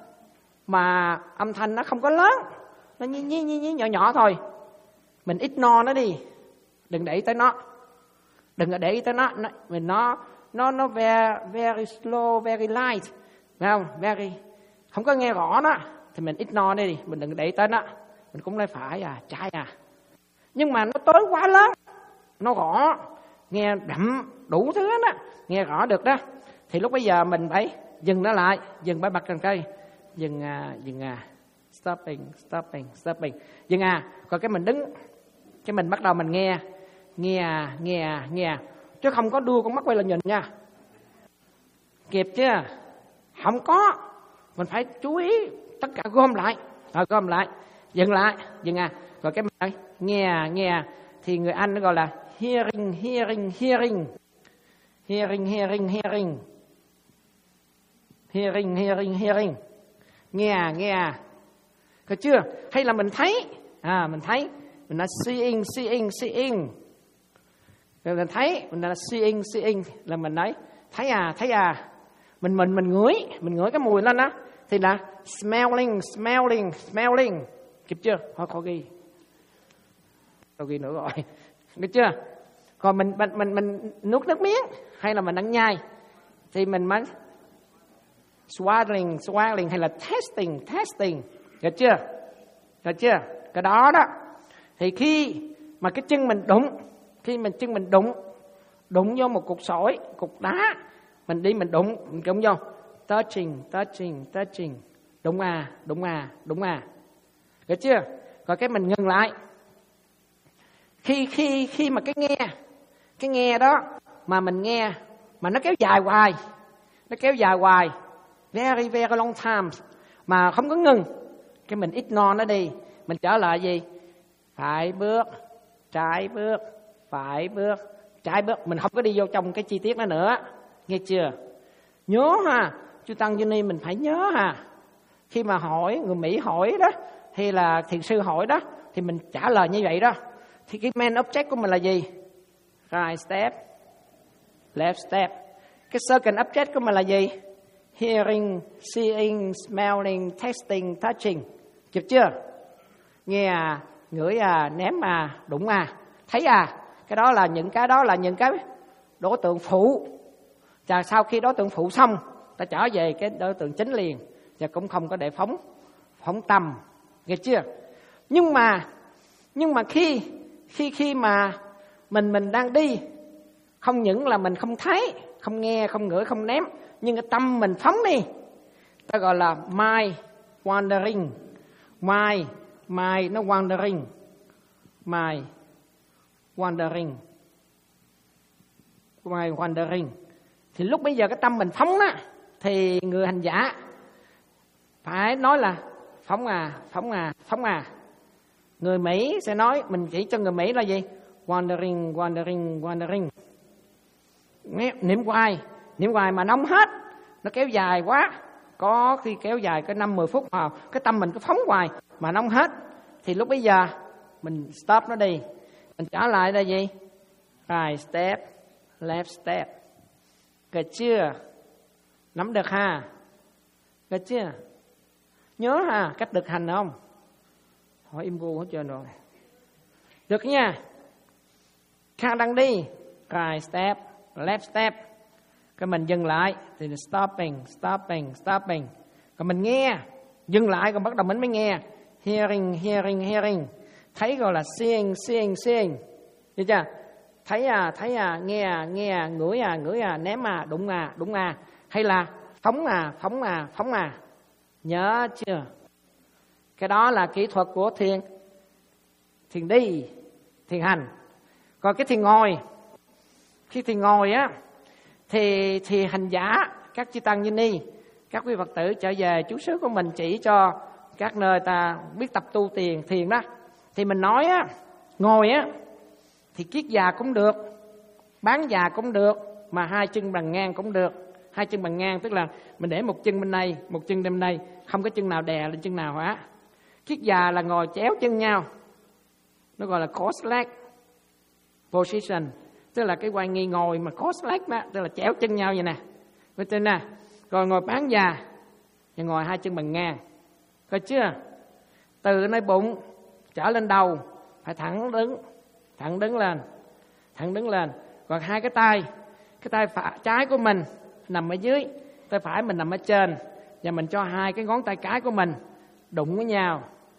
mà âm thanh nó không có lớn, nó nhí nhí nhí, nhí nhỏ nhỏ thôi, mình ignore nó đi, đừng để ý tới nó, đừng có để ý tới nó, nó mình nó nó nó very very slow, very light, phải không? Very không có nghe rõ nó thì mình ignore đi, mình đừng để ý tới nó, mình cũng nói phải à, trái à. Nhưng mà nó tới quá lớn, nó rõ, nghe đậm đủ thứ đó, nghe rõ được đó, thì lúc bây giờ mình phải dừng nó lại, dừng bãi bật cần cây, dừng à, dừng à, stopping, stopping, stopping, dừng à. Còn cái mình đứng, cái mình bắt đầu mình nghe, nghe à, nghe à, nghe à, chứ không có đưa con mắt quay lên nhìn nha, kịp chưa? Không có, mình phải chú ý tất cả, gom lại, rồi gom lại, dừng lại, dừng à. Rồi cái mình nói, nghe à, nghe à, thì người Anh nó gọi là hearing, hearing, hearing, hearing, hearing, hearing, hearing, hearing, hearing, nghe à, nghe à, được chưa? Hay là mình thấy, à mình thấy, mình nói seeing, seeing, seeing, rồi mình thấy, mình nói seeing, seeing, là mình nói thấy à, thấy à, mình mình mình ngửi, mình ngửi cái mùi lên đó, thì là smelling, smelling, smelling, kịp chưa? Thôi khó ghi, khó ghi nữa rồi, được chưa? Còn mình mình mình mình nuốt nước miếng, hay là mình đang nhai, thì mình mới swallowing, swallowing, hay là testing, testing, được chưa? Được chưa? Cái đó đó, thì khi mà cái chân mình đụng, khi mình chân mình đụng, đụng vô một cục sỏi, cục đá, mình đi mình đụng, mình đụng vô, touching, touching, touching, đụng à, đụng à, đụng à, được chưa? Rồi cái mình ngừng lại. Khi khi khi mà cái nghe, cái nghe đó mà mình nghe mà nó kéo dài hoài, nó kéo dài hoài, very very long time mà không có ngừng, cái mình ignore nó đi, mình trở lại gì? Phải bước, trái bước, phải bước, trái bước, mình không có đi vô trong cái chi tiết đó nữa, nghe chưa? Nhớ ha, chú Tăng Duy Ni mình phải nhớ ha. Khi mà hỏi, người Mỹ hỏi đó, hay là thiền sư hỏi đó, thì mình trả lời như vậy đó. Thì cái main object của mình là gì? Right step, left step. Cái second object của mình là gì? Hearing, seeing, smelling, tasting, touching. Kịp chưa? Nghe à, ngửi à, ném à, đụng à, thấy à. Cái đó là những cái đó là những cái đối tượng phụ. Và sau khi đối tượng phụ xong, ta trở về cái đối tượng chính liền, và cũng không có để phóng phóng tâm, nghe chưa? Nhưng mà nhưng mà khi khi khi mà mình mình đang đi, không những là mình không thấy, không nghe, không ngửi, không ném, nhưng cái tâm mình phóng đi, ta gọi là mind wandering, mind mind nó wandering, mind wandering, mind wandering. Thì lúc bây giờ cái tâm mình phóng đó, thì người hành giả phải nói là phóng à, phóng à, phóng à, Người Mỹ sẽ nói, mình chỉ cho người Mỹ là gì? Wandering, wandering, wandering. Niệm hoài, niệm hoài mà nóng hết, nó kéo dài quá. Có khi kéo dài cái năm mười phút mà cái tâm mình cứ phóng hoài mà nóng hết. Thì lúc bây giờ mình stop nó đi. Mình trở lại là gì? Right step, left step. Được chưa? Nắm được ha? Được chưa? Nhớ ha, cách thực hành không? Hỏi im gu hết trơn rồi. Được nha. Khang đang đi. Right step, left step. Cái mình dừng lại thì stopping, stopping, stopping. Còn mình nghe, dừng lại còn bắt đầu mình mới nghe. Hearing, hearing, hearing. Thấy gọi là seeing, seeing, seeing. Được chưa? Thấy à, thấy à, nghe à, nghe à, ngửi à, ngửi à, ném à, đụng à, đụng à. Hay là phóng à, phóng à, phóng à. Nhớ chưa? Cái đó là kỹ thuật của thiền. Thiền đi, thiền hành. Còn cái thiền ngồi, khi thiền ngồi á, thì thì hành giả, các chư tăng như ni, các quý Phật tử trở về chú xứ của mình chỉ cho các nơi ta biết tập tu thiền thiền đó. Thì mình nói á, ngồi á thì kiết già cũng được, bán già cũng được, mà hai chân bằng ngang cũng được. Hai chân bằng ngang tức là mình để một chân bên đây, một chân bên đây, không có chân nào đè lên chân nào hết. Kiết già là ngồi chéo chân nhau, nó gọi là cross leg position, tức là cái quay nghi ngồi mà cross leg đó, tức là chéo chân nhau vậy nè, với trên nè. Rồi ngồi bán già và ngồi hai chân bằng ngang, coi chưa? Từ nơi bụng trở lên đầu phải thẳng đứng, thẳng đứng lên, thẳng đứng lên. Còn hai cái tay, cái tay phải trái của mình nằm ở dưới, tay phải mình nằm ở trên, và mình cho hai cái ngón tay cái của mình đụng với nhau,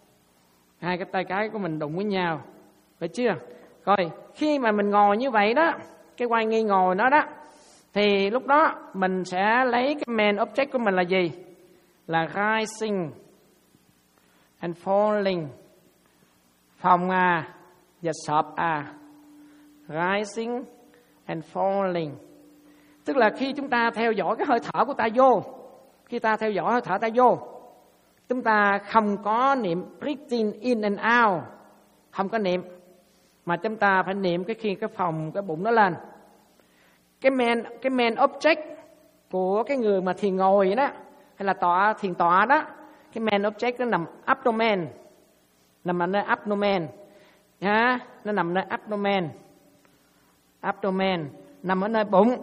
hai cái tay cái của mình đụng với nhau, phải chưa? Rồi khi mà mình ngồi như vậy đó, cái quay nghi ngồi nó đó, thì lúc đó mình sẽ lấy cái main object của mình là gì? Là rising and falling, phòng à và sọp à, rising and falling. Tức là khi chúng ta theo dõi cái hơi thở của ta vô, khi ta theo dõi hơi thở ta vô, chúng ta không có niệm breathing in and out, không có niệm, mà chúng ta phải niệm cái khi cái phòng cái bụng nó lên. Cái main cái main object của cái người mà thiền ngồi đó, hay là tọa thiền tọa đó, cái main object nó nằm abdomen, nằm ở nơi abdomen nha, nó nằm nơi abdomen, abdomen nằm ở nơi bụng,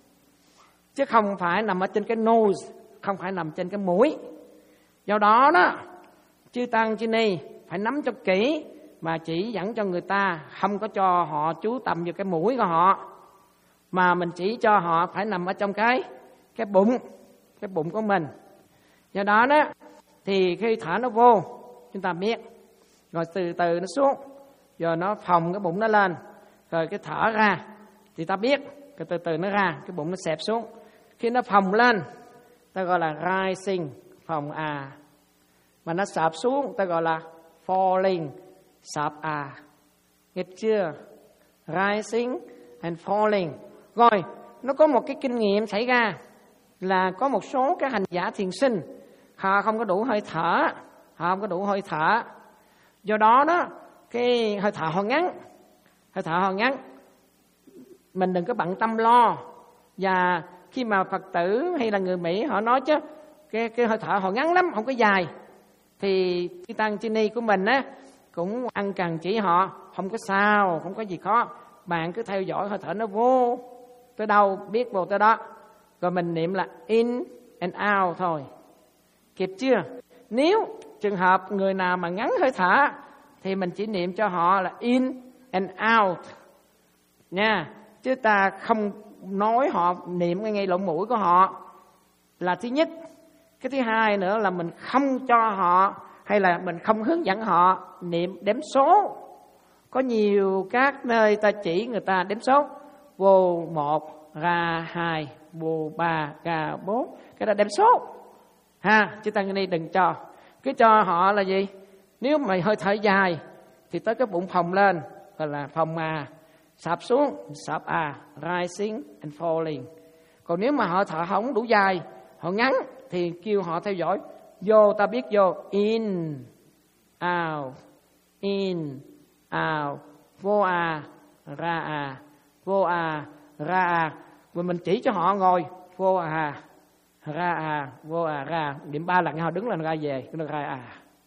chứ không phải nằm ở trên cái nose, không phải nằm trên cái mũi. Do đó đó, chư tăng chư ni phải nắm cho kỹ mà chỉ dẫn cho người ta, không có cho họ chú tâm vào cái mũi của họ, mà mình chỉ cho họ phải nằm ở trong cái cái bụng, cái bụng của mình. Do đó đó thì khi thở nó vô chúng ta biết, rồi từ từ nó xuống, rồi nó phồng cái bụng nó lên, rồi cái thở ra thì ta biết, rồi từ từ nó ra, cái bụng nó xẹp xuống. Khi nó phồng lên ta gọi là rising, phồng à, mà nó sập xuống ta gọi là falling, sập à. Nghe chưa? Rising and falling. Rồi nó có một cái kinh nghiệm xảy ra là có một số cái hành giả thiền sinh họ không có đủ hơi thở, họ không có đủ hơi thở. Do đó đó cái hơi thở họ ngắn, hơi thở họ ngắn. Mình đừng có bận tâm lo. Và khi mà Phật tử hay là người Mỹ họ nói chứ cái, cái hơi thở họ ngắn lắm, không có dài, thì chư tăng chư ni của mình á cũng ăn cần chỉ họ, không có sao, không có gì khó. Bạn cứ theo dõi hơi thở nó vô tới đâu biết vô tới đó, rồi mình niệm là in and out thôi, kịp chưa? Nếu trường hợp người nào mà ngắn hơi thở thì mình chỉ niệm cho họ là in and out nha, chứ ta không nói họ niệm ngay ngay lỗ mũi của họ là thứ nhất. Cái thứ hai nữa là mình không cho họ, hay là mình không hướng dẫn họ niệm đếm số. Có nhiều các nơi ta chỉ người ta đếm số, vô một, ra hai, vô ba, ra bốn, cái đó đếm số ha. Chứ tăng ni đừng cho, cứ cho họ là gì? Nếu mà hơi thở dài thì tới cái bụng phồng lên gọi là phồng à, sạp xuống sạp à, rising and falling. Còn nếu mà họ thở không đủ dài, họ ngắn thì kêu họ theo dõi vô, ta biết vô in out, in, out, vô à, ra à, vô à, ra à. Và mình chỉ cho họ ngồi vô à, ra à, vô à, ra. Điểm ba lần họ đứng lên ra về, nó ra à.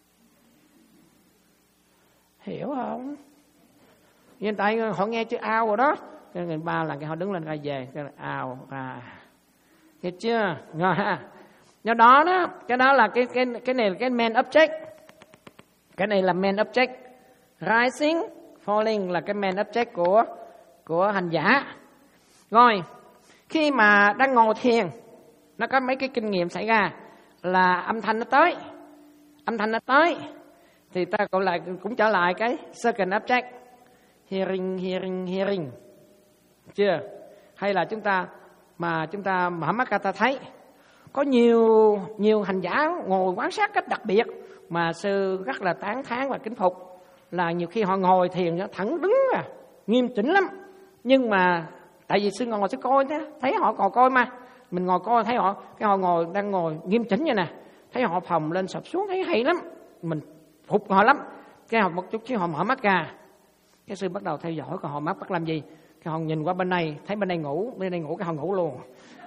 Hiểu không? Hiện tại họ nghe chữ ao rồi đó. Cái ngày ba lần họ đứng lên ra về, cái ao ra. Hiểu chưa? Ngon ha. Do đó đó, cái đó là cái cái cái này là cái main object. Cái này là main object. Rising, falling là cái main object của của hành giả. Rồi, khi mà đang ngồi thiền, nó có mấy cái kinh nghiệm xảy ra là âm thanh nó tới. Âm thanh nó tới thì ta cũng lại cũng trở lại cái second object. Hearing, hearing, hearing. Chưa? Hay là chúng ta mà chúng ta mở mắt ra ta thấy có nhiều nhiều hành giả ngồi quan sát cách đặc biệt mà sư rất là tán thán và kính phục, là nhiều khi họ ngồi thiền nó thẳng đứng à, nghiêm chỉnh lắm. Nhưng mà tại vì sư ngồi sư coi thế, thấy họ ngồi coi mà mình ngồi coi thấy họ cái họ ngồi đang ngồi nghiêm chỉnh vậy nè, thấy họ phồng lên sập xuống thấy hay lắm, mình phục họ lắm. Cái họ một chút chứ họ mở mắt ra, cái sư bắt đầu theo dõi còn họ mắt bắt làm gì. Cái họ nhìn qua bên này thấy bên đây ngủ, bên đây ngủ, cái họ ngủ luôn.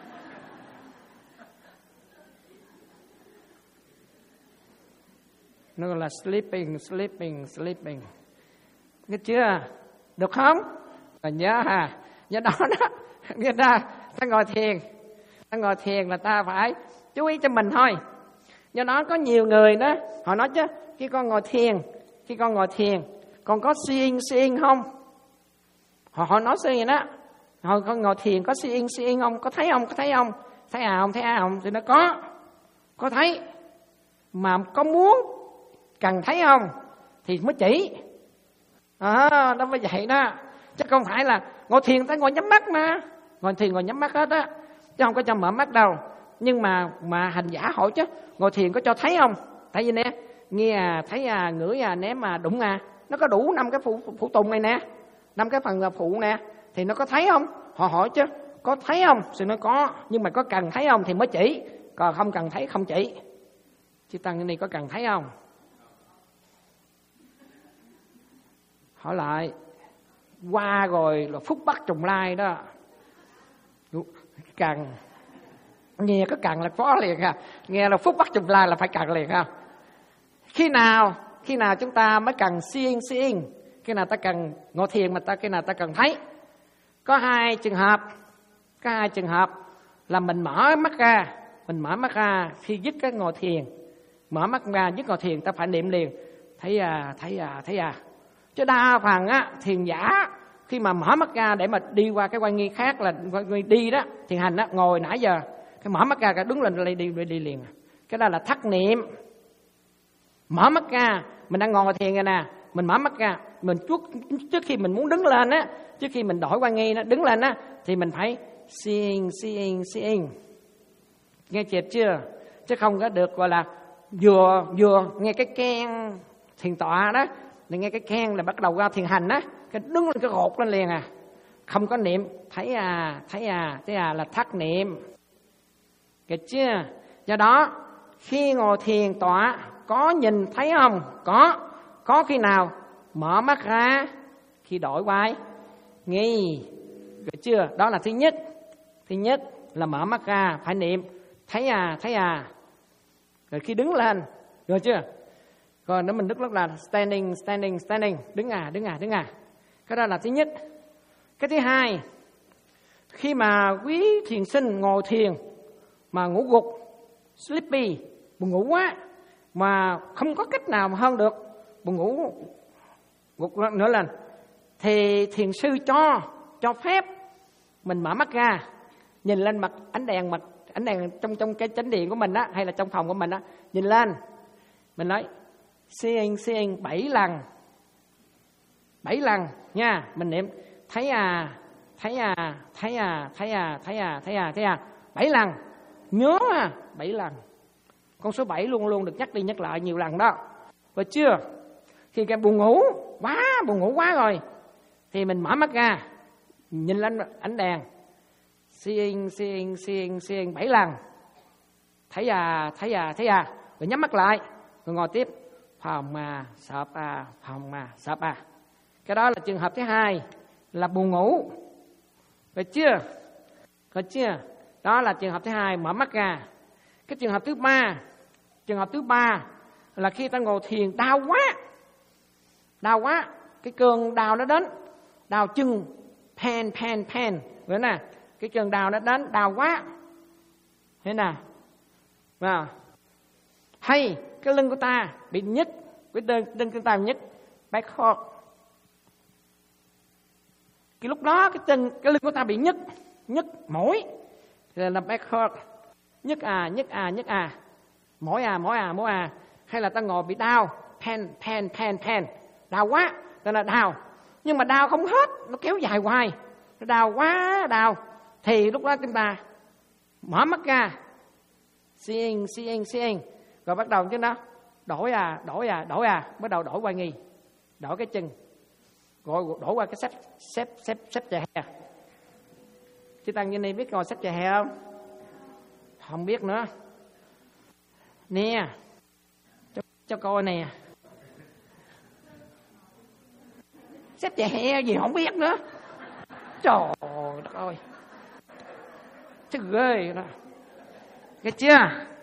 Nó gọi là sleeping, sleeping, sleeping. Nghe chưa? Được không? Và nhớ ha, nhớ đó đó. Nghe ta, ta ngồi thiền, ta ngồi thiền là ta phải chú ý cho mình thôi. Do đó có nhiều người đó, họ nói chứ, khi con ngồi thiền, khi con ngồi thiền, con có seeing, seeing không? Họ, họ nói sao vậy đó. Họ con ngồi thiền có seeing, seeing không? Có thấy không? Có thấy không? Thấy à không? Thấy à không? Thì nó có, có thấy. Mà có muốn, cần thấy không? Thì mới chỉ. À, đó mới vậy đó. Chứ không phải là ngồi thiền ta ngồi nhắm mắt mà. Ngồi thiền ngồi nhắm mắt hết á. Chứ không có cho mở mắt đâu. Nhưng mà mà hành giả hỏi chứ, ngồi thiền có cho thấy không? Tại vì nè, nghe à, thấy à, ngửi à, ném à, đụng à. Nó có đủ năm cái phụ, phụ tùng này nè, năm cái phần phụ nè. Thì nó có thấy không? Họ hỏi chứ, có thấy không? Thì nó có. Nhưng mà có cần thấy không thì mới chỉ. Còn không cần thấy không chỉ. Chứ tăng cái này có cần thấy không? Hỏi lại, qua rồi là phúc bắt trùng lai đó. Cần, nghe có cần là có liền ha. Nghe là phúc bắt trùng lai là phải cần liền ha. Khi nào, khi nào chúng ta mới cần seeing, seeing. Khi nào ta cần ngồi thiền mà ta khi nào ta cần thấy. Có hai trường hợp, có hai trường hợp là mình mở mắt ra, mình mở mắt ra khi dứt cái ngồi thiền. Mở mắt ra dứt ngồi thiền ta phải niệm liền. Thấy à, thấy à, thấy à. Chứ đa phần á, thiền giả khi mà mở mắt ra để mà đi qua cái quan nghi khác là quan nghi đi đó, thiền hành á, ngồi nãy giờ, cái mở mắt ra cái đứng lên đi, đi, đi, đi liền. Cái đó là thất niệm. Mở mắt ra, mình đang ngồi thiền rồi nè, mình mở mắt ra, mình trước, trước khi mình muốn đứng lên á, trước khi mình đổi quan nghi nó đứng lên á, thì mình phải seeing, seeing, seeing. Nghe chệt chưa? Chứ không có được gọi là vừa vừa nghe cái keng thiền tọa đó, để nghe cái khen là bắt đầu ra thiền hành á, cái đứng lên cái gột lên liền à, không có niệm thấy à, thấy à, thấy à là thất niệm. Được chưa? Do đó khi ngồi thiền tọa có nhìn thấy không? Có. Có khi nào mở mắt ra khi đổi quay nghi. Được chưa? Đó là thứ nhất. Thứ nhất là mở mắt ra phải niệm thấy à, thấy à. Rồi khi đứng lên, được chưa? Rồi nếu mình đứng lúc là standing, standing, standing, đứng à, đứng à, đứng à. Cái đó là thứ nhất. Cái thứ hai, khi mà quý thiền sinh ngồi thiền mà ngủ gục, sleepy, buồn ngủ quá, mà không có cách nào mà hơn được, buồn ngủ gục nữa lên, thì thiền sư cho, cho phép mình mở mắt ra, nhìn lên mặt ánh đèn, mặt ánh đèn trong trong cái chánh điện của mình á, hay là trong phòng của mình á, nhìn lên, mình nói seeing, seeing bảy lần, bảy lần nha, mình niệm thấy à, thấy à, thấy à, thấy à, thấy à, thấy à, thấy à, bảy lần, nhớ à, bảy lần, con số bảy luôn luôn được nhắc đi nhắc lại nhiều lần đó, và chưa? Khi cái buồn ngủ quá, buồn ngủ quá rồi, thì mình mở mắt ra, nhìn lên ánh đèn, seeing, seeing, seeing, seeing bảy lần, thấy à, thấy à, thấy à, rồi nhắm mắt lại, rồi ngồi tiếp. Phama Sapa, Phama Sapa. Cái đó là trường hợp thứ hai, là buồn ngủ. Được chưa? Được chưa? Đó là trường hợp thứ hai, mở mắt ra. Cái trường hợp thứ ba, trường hợp thứ ba là khi ta ngồi thiền đau quá, đau quá, cái cơn đau nó đến, đau chân, pain, pain, pain, vậy nè, cái cơn đau nó đến, đau quá, thế nào, vào, hay cái lưng của ta bị nhức, cái đơn lưng của ta bị nhức, back hurt, cái lúc đó cái chân, cái lưng của ta bị nhức, nhức mỏi, thì là back hurt, nhức à, nhức à, nhức à, mỏi à, mỏi à, mỏi à, hay là ta ngồi bị đau, pain, pain, pain, pain, đau quá, tức là đau, nhưng mà đau không hết, nó kéo dài hoài, nó đau quá đau, thì lúc đó chúng ta mở mắt ra, seeing, seeing, seeing, rồi bắt đầu chứ đó, đổi à, đổi à, đổi à, bắt đầu đổi qua nghi, đổi cái chân, rồi đổi qua cái xếp, xếp, xếp, xếp chè hè. Chứ Tăng như này biết ngồi xếp chè hè không? Không biết nữa. Nè, cho, cho coi nè. Xếp chè hè gì không biết nữa. Trời đất ơi. Chứ ghê đó. Nghe chưa?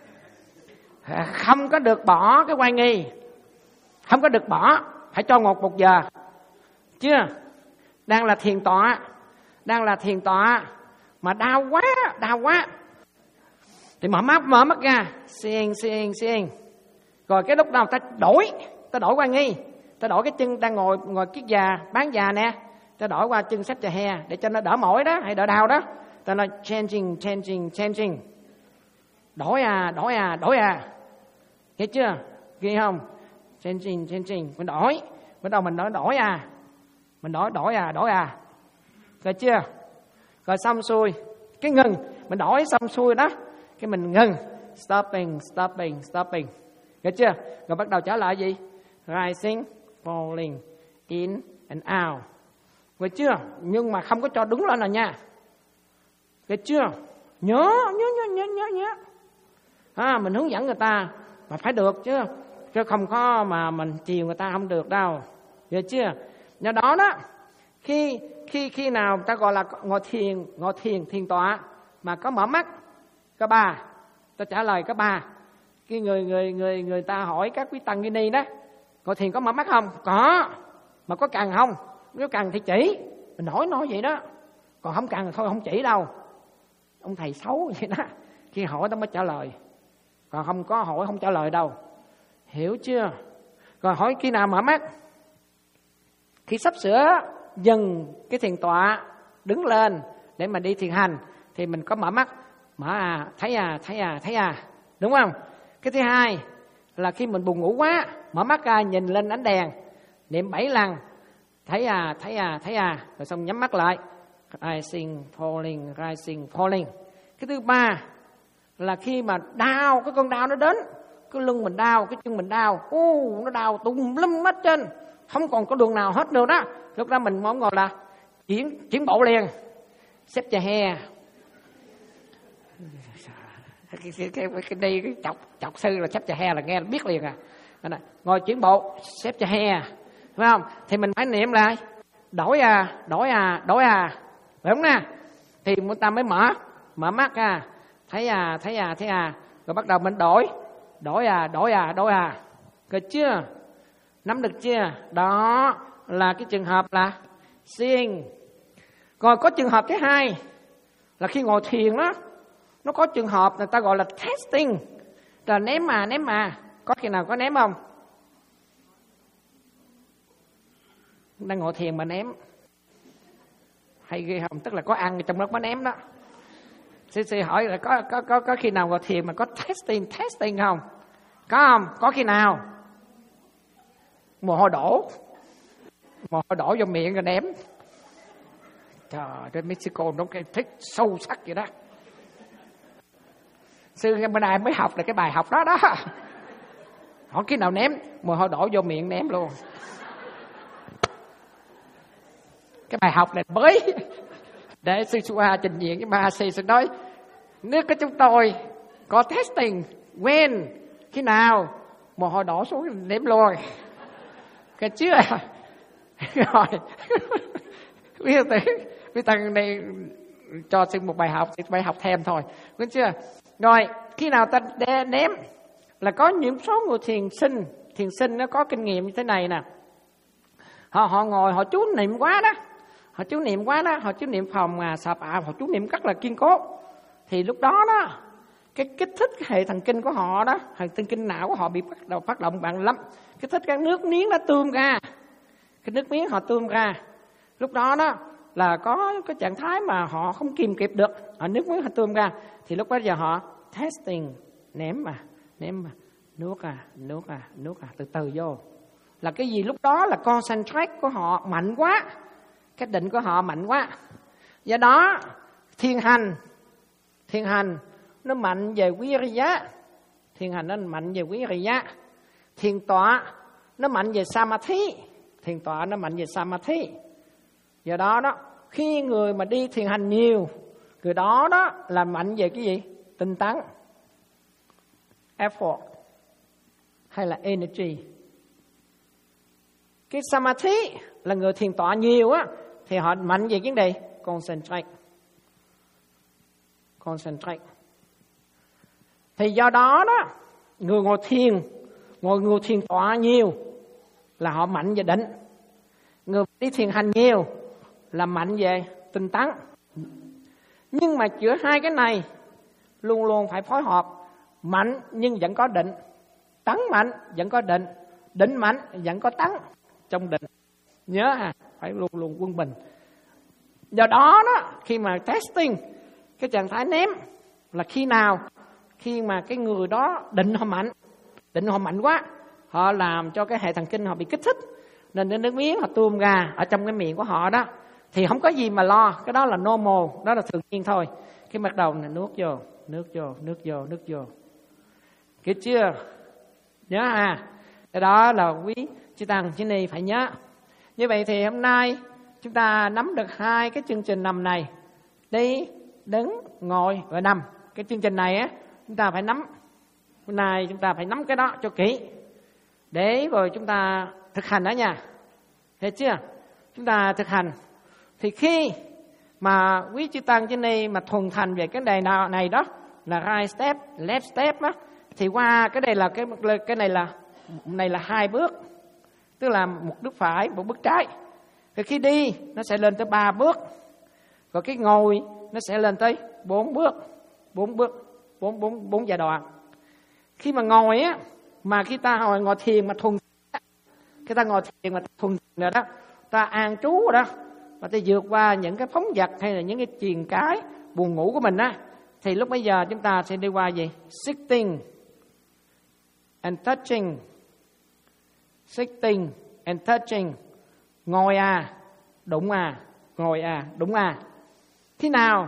Không có được bỏ cái quay nghi. Không có được bỏ. Phải cho ngột một giờ. Chưa? Đang là thiền tọa. Đang là thiền tọa. Mà đau quá, đau quá. Thì mở mắt, mở mắt ra. Seeing, seeing, seeing. Rồi cái lúc nào ta đổi. Ta đổi qua nghi. Ta đổi cái chân đang ngồi ngồi kiết già, bán già nè. Ta đổi qua chân xếp chè hè. Để cho nó đỡ mỏi đó, hay đỡ đau đó. Ta nói changing, changing, changing. Đổi à, đổi à, đổi à. Nghe chưa? Ghê không? Changing, changing. Mình đổi. Bắt đầu mình nói đổi à. Mình đổi, đổi à, đổi à. Rồi chưa? Rồi xong xuôi. Cái ngừng. Mình đổi xong xuôi đó. Cái mình ngừng. Stopping, stopping, stopping. Nghe chưa? Rồi bắt đầu trở lại gì? Rising, falling, in and out. Nghe chưa? Nhưng mà không có cho đứng lên nào nha. Nghe chưa? Nhớ, nhớ, nhớ, nhớ, nhớ, nhớ. À, mình hướng dẫn người ta mà phải được chứ. Chứ không có mà mình chiều người ta không được đâu. Nghe chưa? Do đó đó, khi khi khi nào ta gọi là ngồi thiền, ngồi thiền, thiền tọa mà có mở mắt, có ba, ta trả lời có ba. Khi người người người người ta hỏi các quý tăng ni đó, ngồi thiền có mở mắt không? Có. Mà có cần không? Nếu cần thì chỉ. Mình hỏi nói vậy đó. Còn không cần thì thôi không chỉ đâu. Ông thầy xấu vậy đó. Khi hỏi ta mới trả lời. Còn không có hỏi không trả lời đâu. Hiểu chưa? Rồi hỏi khi nào mở mắt? Khi sắp sửa dừng cái thiền tọa, đứng lên để mà đi thiền hành, thì mình có mở mắt. Mở à, thấy à, thấy à, thấy à. Đúng không? Cái thứ hai là khi mình buồn ngủ quá, mở mắt ra nhìn lên ánh đèn, niệm bảy lần. Thấy à, thấy à, thấy à. Rồi xong nhắm mắt lại. Rising, falling, rising, falling. Cái thứ ba là khi mà đau, cái cơn đau nó đến, cái lưng mình đau, cái chân mình đau, u nó đau tùm lum hết trên, không còn có đường nào hết nữa đó. Lúc đó mình mong gọi là chuyển chuyển bộ liền, xếp chè hè. Cái cái cái, cái đi cái chọc chọc sư là xếp chè hè là nghe là biết liền à. Ngồi chuyển bộ, xếp chè hè, phải không? Thì mình phải niệm lại, đổi à, đổi à, đổi à, đúng nè. Thì chúng ta mới mở mở mắt ra. Thấy à, thấy à, thấy à. Rồi bắt đầu mình đổi. Đổi à, đổi à, đổi à. Được chưa? Nắm được chưa? Đó là cái trường hợp là seeing. Còn có trường hợp thứ hai là khi ngồi thiền đó, nó có trường hợp người ta gọi là testing. Là ném mà, ném mà. Có khi nào có ném không? Đang ngồi thiền mà ném. Hay ghê không? Tức là có ăn trong đó có ném đó. Sư sư hỏi là có, có, có, có khi nào ngồi thiền mà có testing, testing không? Có không? Có khi nào? Mồ hôi đổ. Mồ hôi đổ vô miệng rồi ném. Trời ơi, Mexico nó cái thích sâu sắc vậy đó. Sư bữa nay mới học được cái bài học đó đó. Hỏi khi nào ném, mồ hôi đổ vô miệng ném luôn. Cái bài học này mới để sư Sua trình diện với ba sư sư nói nước của chúng tôi có testing when khi nào mồ hôi đổ xuống ném lôi. Cái chưa rồi biết tới biết thằng này cho xin một bài học, bài học thêm thôi, biết chưa? Rồi khi nào ta đe, ném là có những số người thiền sinh, thiền sinh nó có kinh nghiệm như thế này nè. Họ họ ngồi họ chú niệm quá đó, họ chú niệm quá đó, họ chú niệm phòng à sạp à, họ chú niệm rất là kiên cố. Thì lúc đó đó cái kích thích cái hệ thần kinh của họ đó, hệ thần kinh não của họ bị bắt đầu phát động mạnh lắm. Kích thích cái nước miếng nó tuôn ra, cái nước miếng họ tuôn ra. Lúc đó đó là có cái trạng thái mà họ không kìm kịp được, họ nước miếng họ tuôn ra. Thì lúc đó giờ họ testing, ném mà, ném mà, nuốt à, nuốt à, nuốt à, từ từ vô. Là cái gì lúc đó là concentrate của họ mạnh quá, cái định của họ mạnh quá. Do đó thiền hành, thiền hành nó mạnh về viriya, thiền hành nó mạnh về viriya. Thiền tọa nó mạnh về samadhi, thiền tọa nó mạnh về samadhi. Do đó đó khi người mà đi thiền hành nhiều, người đó đó là mạnh về cái gì? Tinh tấn, effort hay là energy. Cái samadhi là người thiền tọa nhiều á thì họ mạnh về vấn đề concentrate, concentrate. Thì do đó đó người ngồi thiền, ngồi ngồi thiền tọa nhiều là họ mạnh về định. Người đi thiền hành nhiều là mạnh về tinh tấn. Nhưng mà giữa hai cái này luôn luôn phải phối hợp, mạnh nhưng vẫn có định, tấn mạnh vẫn có định, định mạnh vẫn có tấn trong định. Nhớ ha, phải luôn luôn quân bình. Do đó đó khi mà testing cái trạng thái ném là khi nào? Khi mà cái người đó định họ mạnh, định họ mạnh quá, họ làm cho cái hệ thần kinh họ bị kích thích, nên cái nước miếng họ tuôn ra ở trong cái miệng của họ đó. Thì không có gì mà lo, cái đó là normal, đó là tự nhiên thôi. Cái bắt đầu là nuốt vô, nước vô, nước vô, nước vô. Kịp chưa? Nhớ à? Cái đó là quý chư tăng chư ni phải nhớ. Như vậy thì hôm nay chúng ta nắm được hai cái chương trình nằm này, đi, đứng, ngồi và nằm. Cái chương trình này á chúng ta phải nắm. Hôm nay chúng ta phải nắm cái đó cho kỹ để rồi chúng ta thực hành đó nha. Thấy chưa? Chúng ta thực hành thì khi mà quý chư tăng trên đây mà thuần thành về cái đề nào này đó là right step, left step á, thì qua cái đây là cái cái này là này là hai bước, tức là một bước phải, một bước trái. Thì khi đi nó sẽ lên tới ba bước, rồi cái ngồi nó sẽ lên tới bốn bước, bốn bước, bốn bốn bốn giai đoạn. Khi mà ngồi á, mà khi ta ngồi ngồi thiền mà thuần, khi ta ngồi thiền mà thuần rồi đó, ta an trú rồi đó, và ta vượt qua những cái phóng dật hay là những cái triền cái buồn ngủ của mình á, thì lúc bây giờ chúng ta sẽ đi qua gì? Sitting and touching, sitting and touching, ngồi à, đụng à, ngồi à, đụng à. Thế nào?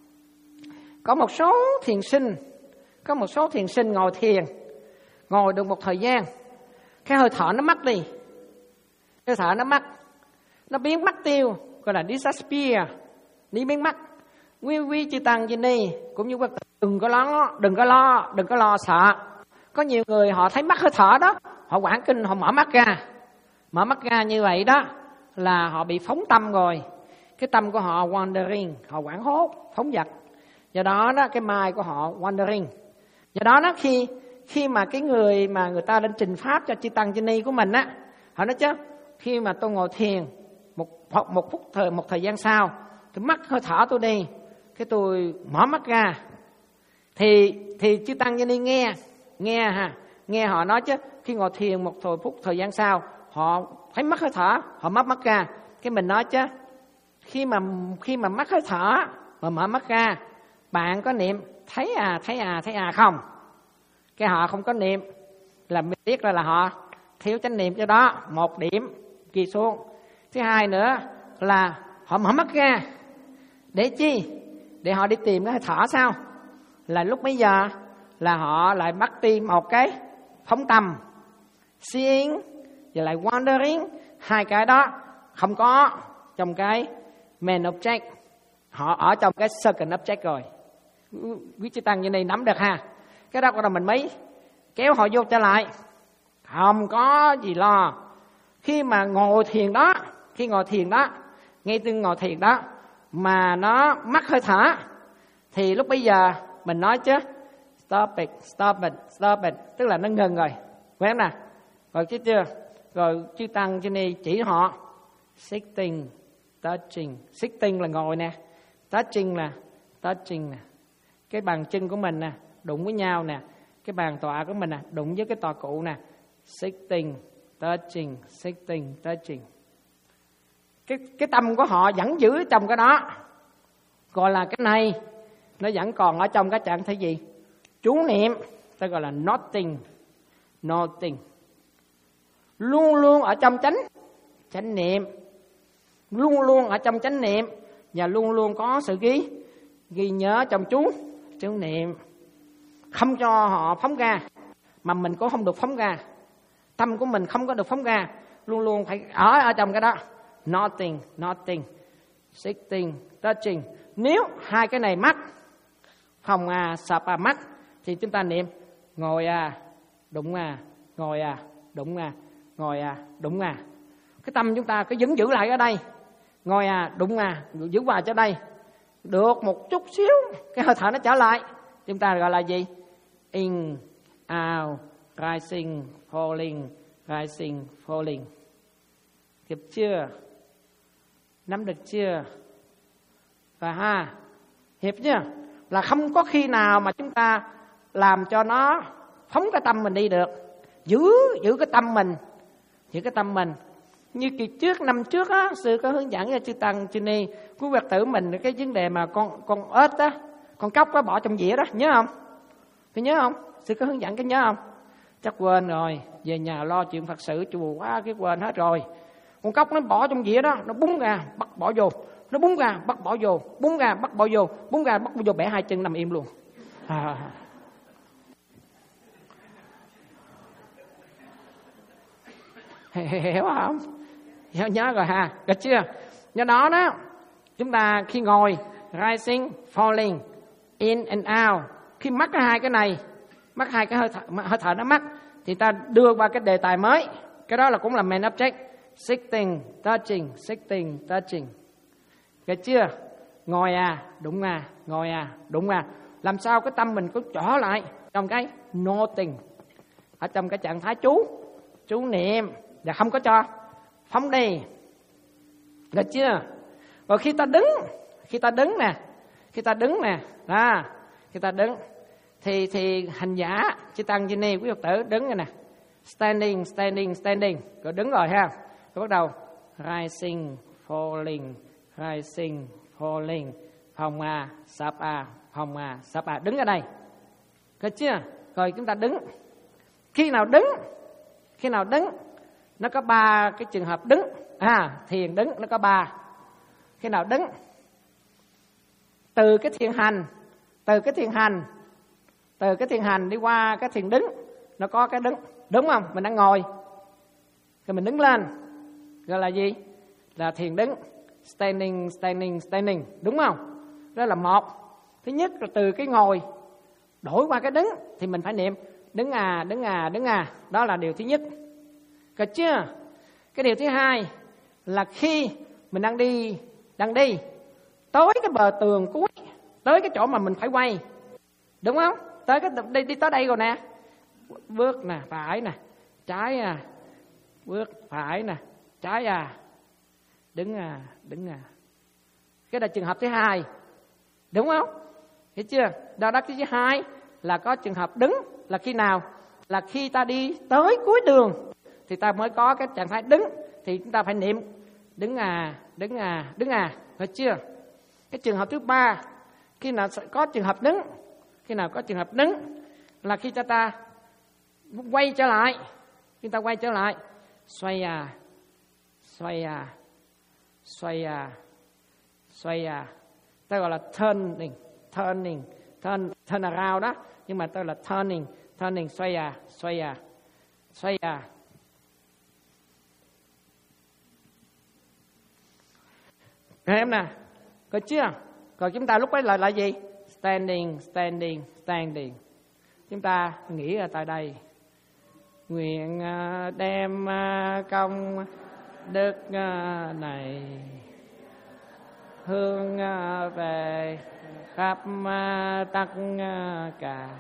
Có một số thiền sinh, có một số thiền sinh ngồi thiền, ngồi được một thời gian, cái hơi thở nó mất đi, hơi thở nó mất, nó biến mất tiêu, gọi là disappear, đi biến mất. Quý quý chư tăng trên đây cũng như các đừng có lo, đừng có lo, đừng có lo sợ. Có nhiều người họ thấy mất hơi thở đó, họ quảng kinh, họ mở mắt ra, mở mắt ra như vậy đó là họ bị phóng tâm rồi. Cái tâm của họ wandering, họ quảng hốt, phóng dật. Do đó đó cái mind của họ wandering. Do đó đó khi khi mà cái người mà người ta lên trình pháp cho chư tăng chư ni của mình á, họ nói chứ khi mà tôi ngồi thiền một một phút thời một thời gian sau, tôi mất hơi thở tôi đi, cái tôi mở mắt ra, thì thì chư tăng chư ni nghe nghe ha nghe họ nói chứ khi ngồi thiền một thời phút thời gian sau họ thấy mất hơi thở, họ mất mắt ra. Cái mình nói chứ khi mà khi mà mất hơi thở mà mở mắt ra, bạn có niệm thấy à thấy à thấy à không? Cái họ không có niệm là mình biết ra là họ thiếu chánh niệm cho đó, một điểm ghi xuống. Thứ hai nữa là họ mở mắt ra để chi? Để họ đi tìm cái hơi thở sao? Là lúc bây giờ là họ lại bắt đi một cái phóng tâm, seeing và lại wandering, hai cái đó không có trong cái main object, họ ở trong cái second object rồi. Quý chư tăng như này nắm được ha. Cái đó là mình mới kéo họ vô trở lại, Không có gì lo. Khi mà ngồi thiền đó, khi ngồi thiền đó, ngay từ ngồi thiền đó mà nó mất hơi thở, thì lúc bây giờ mình nói chứ stop it, stop it, stop it, tức là nó ngừng rồi, quen nè, rồi chứ chưa, rồi chư tăng trên đây chỉ họ sitting, touching, sitting là ngồi nè, touching là touching nè, cái bàn chân của mình nè đụng với nhau nè, cái bàn tọa của mình nè đụng với cái tọa cụ nè, sitting, touching, sitting, touching. Cái cái tâm của họ vẫn giữ trong cái đó, gọi là cái này nó vẫn còn ở trong cái trạng thái gì? Chú niệm, ta gọi là noting, noting. Luôn luôn ở trong chánh chánh niệm, luôn luôn ở trong chánh niệm, và luôn luôn có sự ghi ghi nhớ trong chú chú niệm, không cho họ phóng ra, mà mình cũng không được phóng ra, tâm của mình không có được phóng ra, luôn luôn phải ở ở trong cái đó. Noting, noting, sitting, touching. Nếu hai cái này mắc, phòng à, sập à mắc, thì chúng ta niệm ngồi à, đụng à, ngồi à, đụng à, ngồi à, đụng à. Cái tâm chúng ta cứ vẫn giữ lại ở đây, ngồi à, đụng à, giữ vào cho đây. Được một chút xíu, cái hơi thở nó trở lại, chúng ta gọi là gì? In, out, rising, falling, rising, falling. Kịp chưa? Nắm được chưa? Và ha, hiệp chưa? Là không có khi nào mà chúng ta làm cho nó phóng cái tâm mình đi được. Giữ giữ cái tâm mình, giữ cái tâm mình. Như kỳ trước, năm trước á, sư có hướng dẫn cho chư tăng chư ni, quý Phật tử mình cái vấn đề mà con con ếch á, con cóc á bỏ trong dĩa đó, nhớ không? Có nhớ không? Sư có hướng dẫn cái nhớ không? Chắc quên rồi, về nhà lo chuyện Phật sự chùa quá cái quên hết rồi. Con cóc nó bỏ trong dĩa đó, nó búng ra bắt bỏ vô, nó búng ra bắt bỏ vô, búng ra bắt bỏ vô, búng ra bắt bỏ vô, bẻ hai chân nằm im luôn. À. Hiểu không? Hiểu, nhớ rồi ha, được chưa? Do đó đó, chúng ta khi ngồi rising, falling, in and out, khi mắc cái hai cái này, mắc hai cái hơi thở, hơi thở nó mắc, thì ta đưa qua cái đề tài mới. Cái đó là cũng là main object. Sitting, touching, sitting, touching. Được chưa? Ngồi à, đụng à, ngồi à, đụng à. Làm sao cái tâm mình cứ trở lại trong cái noting, ở trong cái trạng thái chú, chú niệm, và không có cho phóng đi. Được chưa? Rồi khi ta đứng, khi ta đứng nè, khi ta đứng nè, à, khi ta đứng, thì thì hành giả, chư tăng chư ni, quý Phật tử đứng rồi nè, standing, standing, standing, rồi đứng rồi ha. Rồi bắt đầu rising, falling, rising, falling, hồng à, sập à, hồng à, sập à, đứng ở đây. Được chưa? Rồi chúng ta đứng. Khi nào đứng, khi nào đứng, nó có ba cái trường hợp đứng. À, thiền đứng nó có ba. Khi nào đứng, từ cái thiền hành, từ cái thiền hành, từ cái thiền hành đi qua cái thiền đứng, nó có cái đứng, đúng không? Mình đang ngồi, rồi mình đứng lên, gọi là gì? Là thiền đứng, standing, standing, standing, đúng không? Đó là một. Thứ nhất là từ cái ngồi đổi qua cái đứng, thì mình phải niệm đứng à, đứng à, đứng à. Đó là điều thứ nhất. Được chưa? Cái điều thứ hai là khi mình đang đi, đang đi tới cái bờ tường cuối, tới cái chỗ mà mình phải quay, đúng không? Tới cái đi, đi tới đây rồi nè, bước nè, phải nè, trái à, bước phải nè, trái à, đứng à, đứng à. Cái là trường hợp thứ hai, đúng không? Hiểu chưa? Đó đó, cái thứ hai là có trường hợp đứng là khi nào? Là khi ta đi tới cuối đường thì ta mới có cái trạng thái đứng, thì chúng ta phải niệm đứng à, đứng à, đứng à. Hiểu chưa? Cái trường hợp thứ ba, khi nào có trường hợp đứng, khi nào có trường hợp đứng là khi ta ta quay trở lại, khi ta quay trở lại, xoay à, xoay à, xoay à, xoay à. Ta gọi là turning, turning, turn, turn around đó, nhưng mà ta là turning, turning, xoay à, xoay à, xoay à. Rồi em nè, có chưa? Rồi chúng ta lúc ấy là là gì? Standing, standing, standing. Chúng ta nghĩ là tại đây, nguyện đem công đức này hướng về khắp tất cả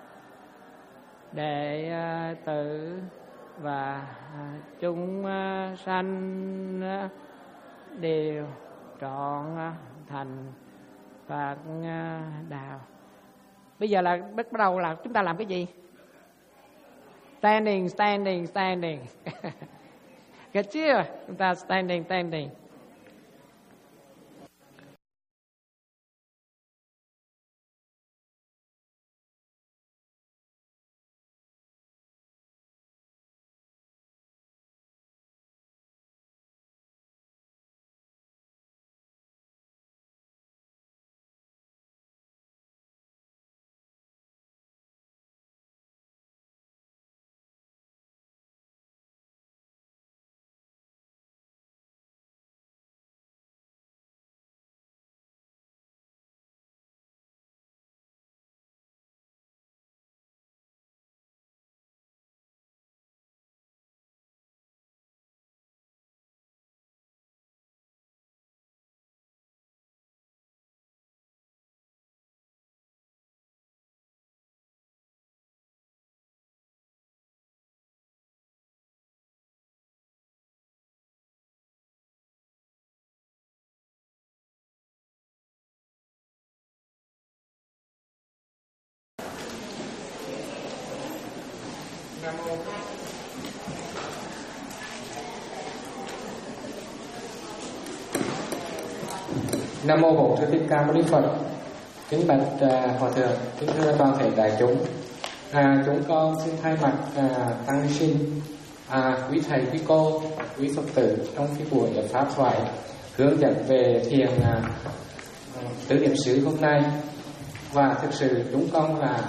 đệ tử và chúng sanh đều trọn thành Phật đạo. Bây giờ là bắt đầu là chúng ta làm cái gì? Standing, standing, standing. Get chưa? Chúng ta standing, standing. Nam mô Bổn Sư Thích Ca Mâu Ni Phật. Kính bạch uh, hòa thượng, kính thưa toàn thể đại chúng. À, chúng con xin thay mặt uh, tăng ni sinh, à, quý thầy, quý cô, quý Phật tử trong cái buổi pháp thoại hướng dẫn về thiền uh, tứ niệm xứ hôm nay. Và thực sự chúng con là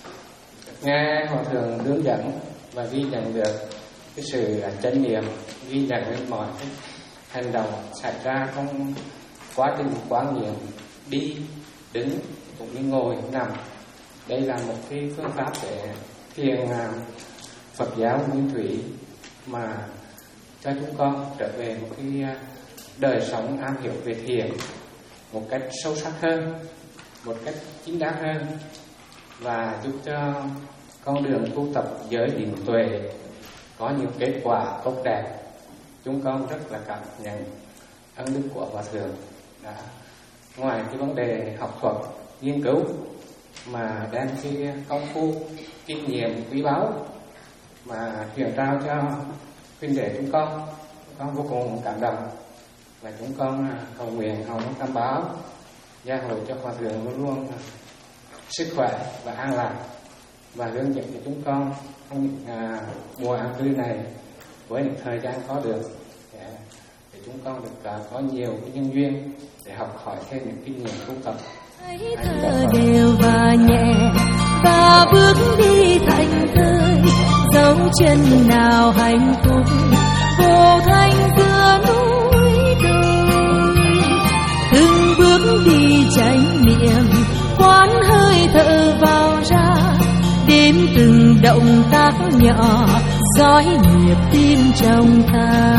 nghe hòa thượng hướng dẫn và ghi nhận được cái sự uh, chánh niệm, ghi nhận lên mọi cái hành động xảy ra trong quá trình quán niệm đi, đứng cũng như ngồi, nằm. Đây là một cái phương pháp để thiền Phật giáo nguyên thủy mà cho chúng con trở về một cái đời sống am hiểu về thiền một cách sâu sắc hơn, một cách chính đáng hơn, và giúp cho con đường tu tập giới định tuệ có những kết quả tốt đẹp. Chúng con rất là cảm nhận ân đức của hòa thượng đã ngoài cái vấn đề học thuật nghiên cứu mà đem cái công phu kinh nghiệm quý báu mà truyền trao cho huynh đệ chúng con. Chúng con vô cùng cảm động và chúng con cầu nguyện hồng tam báo gia hộ cho hòa thượng luôn luôn sức khỏe và an lạc, và hướng dẫn cho chúng con trong những à, mùa an cư này với những thời gian có được để, để chúng con được à, có nhiều cái nhân duyên để học hỏi thêm những kinh nghiệm tu tập. Hãy thở đều và nhẹ và bước đi thành thơi, dấu chân nào hạnh phúc vô thanh giữa núi đồi. Từng bước đi chánh niệm, quán hơi thở vào ra, đếm từng động tác nhỏ dõi nhịp tim trong ta.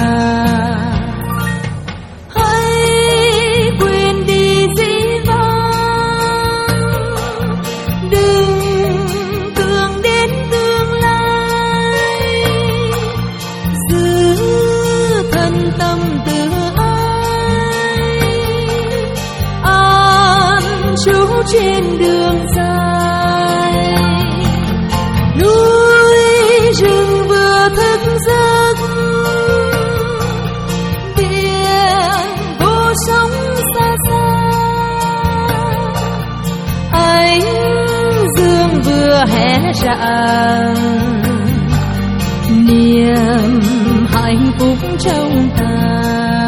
Trên đường dài, núi rừng vừa thức giấc, biển vô sóng xa xa, ánh dương vừa hé rạng, niềm hạnh phúc trong ta.